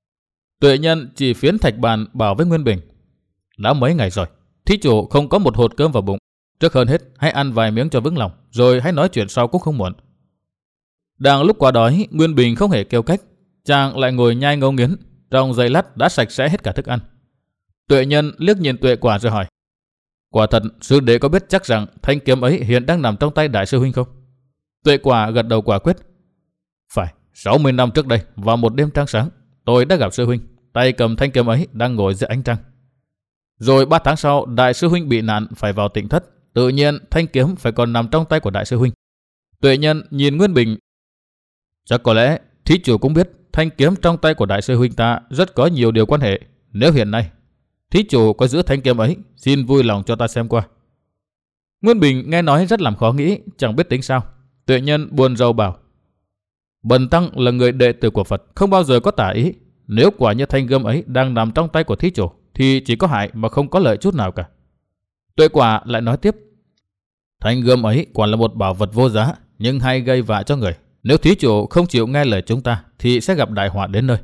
Tuệ Nhân chỉ phiến thạch bàn bảo với Nguyên Bình. Đã mấy ngày rồi, thí chủ không có một hột cơm vào bụng. Trước hơn hết, hãy ăn vài miếng cho vững lòng, rồi hãy nói chuyện sau cũng không muộn. Đang lúc quá đói, Nguyên Bình không hề kêu cách. Chàng lại ngồi nhai ngấu nghiến, trong giây lát đã sạch sẽ hết cả thức ăn. Tuệ Nhân liếc nhìn Tuệ Quả rồi hỏi. Quả thật, sư đệ có biết chắc rằng thanh kiếm ấy hiện đang nằm trong tay đại sư huynh không? Tuệ Quả gật đầu quả quyết. Phải, sáu mươi năm trước đây, vào một đêm trăng sáng, tôi đã gặp sư huynh, tay cầm thanh kiếm ấy đang ngồi dưới ánh trăng. Rồi ba tháng sau, đại sư huynh bị nạn phải vào Tịnh Thất, tự nhiên thanh kiếm phải còn nằm trong tay của đại sư huynh. Tuệ Nhân nhìn Nguyên Bình. Chắc có lẽ thí chủ cũng biết thanh kiếm trong tay của đại sư huynh ta rất có nhiều điều quan hệ. Nếu hiện nay thí chủ có giữ thanh kiếm ấy, xin vui lòng cho ta xem qua. Nguyên Bình nghe nói rất làm khó nghĩ, chẳng biết tính sao. Tuệ Nhân buồn rầu bảo. Bần tăng là người đệ tử của Phật, không bao giờ có tả ý. Nếu quả như thanh gươm ấy đang nằm trong tay của thí chủ thì chỉ có hại mà không có lợi chút nào cả. Tuệ Quả lại nói tiếp. Thanh gươm ấy quả là một bảo vật vô giá, nhưng hay gây vạ cho người. Nếu thí chủ không chịu nghe lời chúng ta thì sẽ gặp đại họa đến nơi.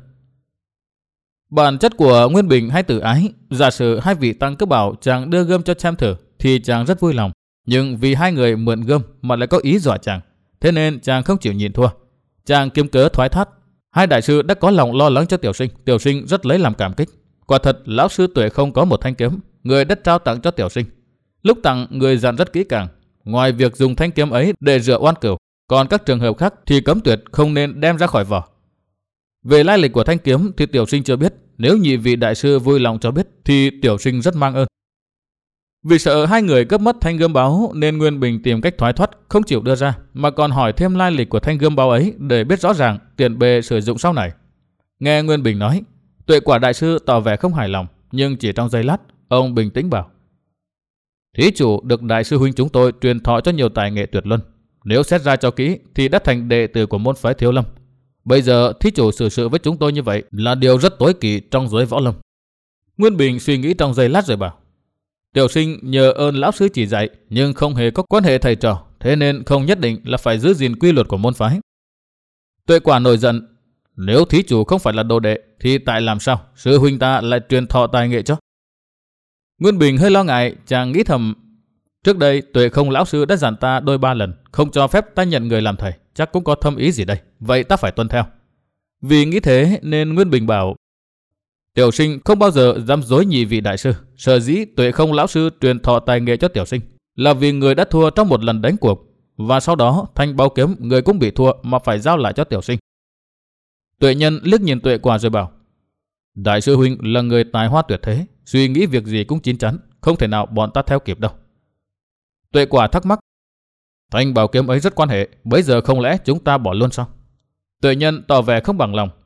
Bản chất của Nguyên Bình hay tự ái, giả sử hai vị tăng cứ bảo chàng đưa gươm cho xem thử thì chàng rất vui lòng. Nhưng vì hai người mượn gươm mà lại có ý dọa chàng, thế nên chàng không chịu nhịn thua. Chàng kiếm cớ thoái thác. Hai đại sư đã có lòng lo lắng cho tiểu sinh, tiểu sinh rất lấy làm cảm kích. Quả thật lão sư Tuệ không có một thanh kiếm, người đã trao tặng cho tiểu sinh. Lúc tặng người dặn rất kỹ càng, ngoài việc dùng thanh kiếm ấy để rửa oan cửu, còn các trường hợp khác thì cấm tuyệt không nên đem ra khỏi vỏ. Về lai lịch của thanh kiếm thì tiểu sinh chưa biết, nếu nhị vị đại sư vui lòng cho biết thì tiểu sinh rất mang ơn. Vì sợ hai người cướp mất thanh gươm báu nên Nguyên Bình tìm cách thoái thoát, không chịu đưa ra, mà còn hỏi thêm lai lịch của thanh gươm báu ấy để biết rõ ràng tiện bề sử dụng sau này. Nghe Nguyên Bình nói, Tuệ Quả đại sư tỏ vẻ không hài lòng, nhưng chỉ trong giây lát, ông bình tĩnh bảo. Thí chủ được đại sư huynh chúng tôi truyền thọ cho nhiều tài nghệ tuyệt luân. Nếu xét ra cho kỹ thì đã thành đệ tử của môn phái Thiếu Lâm. Bây giờ thí chủ xử sự với chúng tôi như vậy là điều rất tối kỵ trong giới võ lâm. Nguyên Bình suy nghĩ trong giây lát rồi bảo. Tiểu sinh nhờ ơn lão sư chỉ dạy, nhưng không hề có quan hệ thầy trò, thế nên không nhất định là phải giữ gìn quy luật của môn phái. Tuệ Quả nổi giận. Nếu thí chủ không phải là đồ đệ thì tại làm sao sư huynh ta lại truyền thọ tài nghệ cho? Nguyên Bình hơi lo ngại, chàng nghĩ thầm. Trước đây Tuệ Không lão sư đã dặn ta đôi ba lần không cho phép ta nhận người làm thầy, chắc cũng có thâm ý gì đây, vậy ta phải tuân theo. Vì nghĩ thế nên Nguyên Bình bảo. Tiểu sinh không bao giờ dám dối nhị vị đại sư. Sở dĩ Tuệ Không lão sư truyền thọ tài nghệ cho tiểu sinh là vì người đã thua trong một lần đánh cuộc, và sau đó thanh bao kiếm người cũng bị thua mà phải giao lại cho tiểu sinh. Tuệ Nhân liếc nhìn Tuệ Quả rồi bảo. Đại sư huynh là người tài hoa tuyệt thế, suy nghĩ việc gì cũng chín chắn, không thể nào bọn ta theo kịp đâu. Tuệ Quả thắc mắc. Thanh bảo kiếm ấy rất quan hệ, bây giờ không lẽ chúng ta bỏ luôn sao? Tuệ Nhân tỏ vẻ không bằng lòng.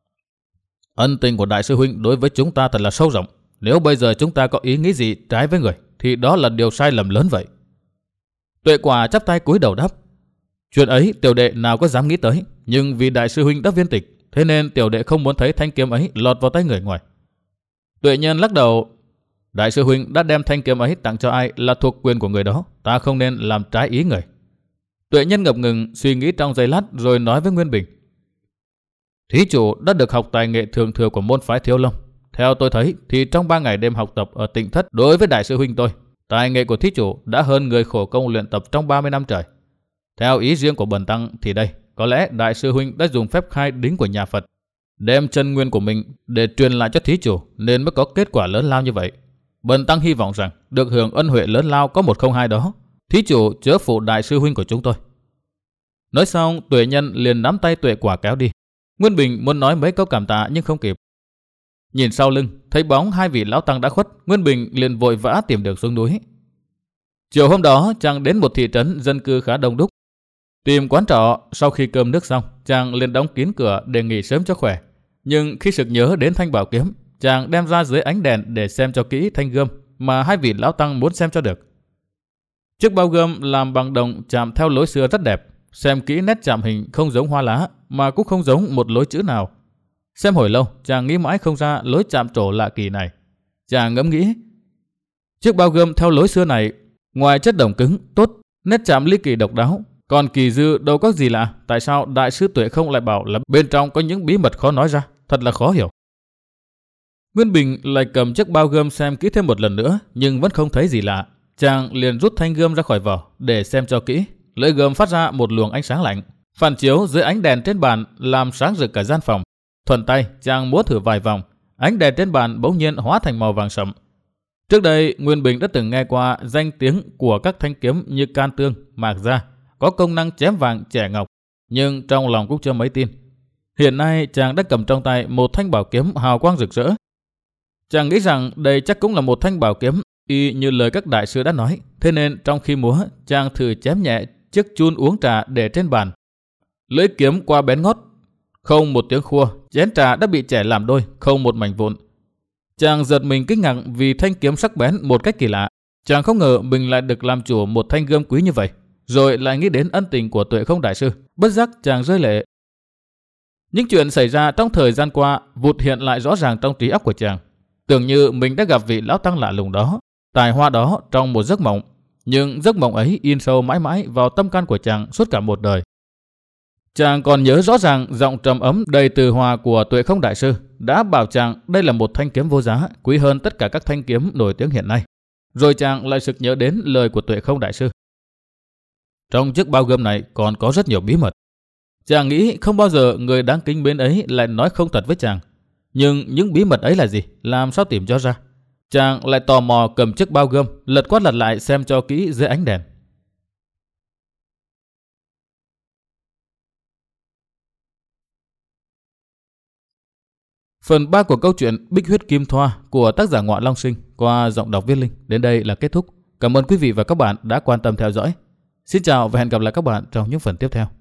Ân tình của đại sư huynh đối với chúng ta thật là sâu rộng. Nếu bây giờ chúng ta có ý nghĩ gì trái với người thì đó là điều sai lầm lớn vậy. Tuệ Quả chắp tay cúi đầu đáp. Chuyện ấy tiểu đệ nào có dám nghĩ tới, nhưng vì đại sư huynh đã viên tịch, thế nên tiểu đệ không muốn thấy thanh kiếm ấy lọt vào tay người ngoài. Tuệ Nhân lắc đầu. Đại sư huynh đã đem thanh kiếm ấy tặng cho ai là thuộc quyền của người đó, ta không nên làm trái ý người. Tuệ Nhân ngập ngừng suy nghĩ trong giây lát rồi nói với Nguyên Bình. Thí chủ đã được học tài nghệ thượng thừa của môn phái Thiếu Lâm. Theo tôi thấy thì trong ba ngày đêm học tập ở Tịnh Thất đối với đại sư huynh tôi, tài nghệ của thí chủ đã hơn người khổ công luyện tập trong ba mươi năm trời. Theo ý riêng của bần tăng thì đây, có lẽ đại sư huynh đã dùng phép khai đính của nhà Phật, đem chân nguyên của mình để truyền lại cho thí chủ nên mới có kết quả lớn lao như vậy. Bần tăng hy vọng rằng được hưởng ân huệ lớn lao có một không hai đó, thí chủ chớ phụ đại sư huynh của chúng tôi. Nói xong, Tuệ Nhân liền nắm tay Tuệ Quả kéo đi. Nguyên Bình muốn nói mấy câu cảm tạ nhưng không kịp. Nhìn sau lưng, thấy bóng hai vị lão tăng đã khuất, Nguyên Bình liền vội vã tìm đường xuống núi. Chiều hôm đó, chàng đến một thị trấn dân cư khá đông đúc. Tìm quán trọ, sau khi cơm nước xong, chàng liền đóng kín cửa để nghỉ sớm cho khỏe. Nhưng khi sực nhớ đến thanh bảo kiếm, chàng đem ra dưới ánh đèn để xem cho kỹ thanh gươm mà hai vị lão tăng muốn xem cho được. Chiếc bao gươm làm bằng đồng chạm theo lối xưa rất đẹp. Xem kỹ nét chạm hình không giống hoa lá mà cũng không giống một lối chữ nào. Xem hồi lâu, chàng nghĩ mãi không ra lối chạm trổ lạ kỳ này. Chàng ngẫm nghĩ, chiếc bao gươm theo lối xưa này, ngoài chất đồng cứng, tốt, nét chạm ly kỳ độc đáo, còn kỳ dư đâu có gì lạ. Tại sao đại sư Tuệ không lại bảo là bên trong có những bí mật khó nói ra? Thật là khó hiểu. Nguyên Bình lại cầm chiếc bao gươm xem kỹ thêm một lần nữa, nhưng vẫn không thấy gì lạ. Chàng liền rút thanh gươm ra khỏi vỏ để xem cho kỹ. Lưỡi gươm phát ra một luồng ánh sáng lạnh, phản chiếu dưới ánh đèn trên bàn làm sáng rực cả gian phòng. Thuận tay chàng múa thử vài vòng, ánh đèn trên bàn bỗng nhiên hóa thành màu vàng sậm. Trước đây Nguyên Bình đã từng nghe qua danh tiếng của các thanh kiếm như Can Tương, Mạc Gia có công năng chém vàng chẻ ngọc, nhưng trong lòng cũng chưa mấy tin. Hiện nay chàng đã cầm trong tay một thanh bảo kiếm hào quang rực rỡ. Chàng nghĩ rằng đây chắc cũng là một thanh bảo kiếm y như lời các đại sư đã nói, thế nên trong khi múa, chàng thử chém nhẹ chiếc chun uống trà để trên bàn. Lưỡi kiếm qua bén ngót, không một tiếng khua, chén trà đã bị chẻ làm đôi, không một mảnh vụn. Chàng giật mình kinh ngạc vì thanh kiếm sắc bén một cách kỳ lạ. Chàng không ngờ mình lại được làm chủ một thanh gươm quý như vậy, rồi lại nghĩ đến ân tình của Tuệ Không đại sư, bất giác chàng rơi lệ. Những chuyện xảy ra trong thời gian qua vụt hiện lại rõ ràng trong trí óc của chàng, tưởng như mình đã gặp vị lão tăng lạ lùng đó, tài hoa đó trong một giấc mộng. Nhưng giấc mộng ấy in sâu mãi mãi vào tâm can của chàng suốt cả một đời. Chàng còn nhớ rõ ràng giọng trầm ấm đầy từ hòa của Tuệ Không đại sư đã bảo chàng đây là một thanh kiếm vô giá, quý hơn tất cả các thanh kiếm nổi tiếng hiện nay. Rồi chàng lại sực nhớ đến lời của Tuệ Không đại sư. Trong chiếc bao gươm này còn có rất nhiều bí mật. Chàng nghĩ không bao giờ người đáng kính mến ấy lại nói không thật với chàng. Nhưng những bí mật ấy là gì? Làm sao tìm cho ra? Chàng lại tò mò cầm chiếc bao gươm, lật qua lật lại xem cho kỹ dưới ánh đèn. Phần ba của câu chuyện Bích Huyết Kim Thoa của tác giả Ngọa Long Sinh qua giọng đọc Viết Linh đến đây là kết thúc. Cảm ơn quý vị và các bạn đã quan tâm theo dõi. Xin chào và hẹn gặp lại các bạn trong những phần tiếp theo.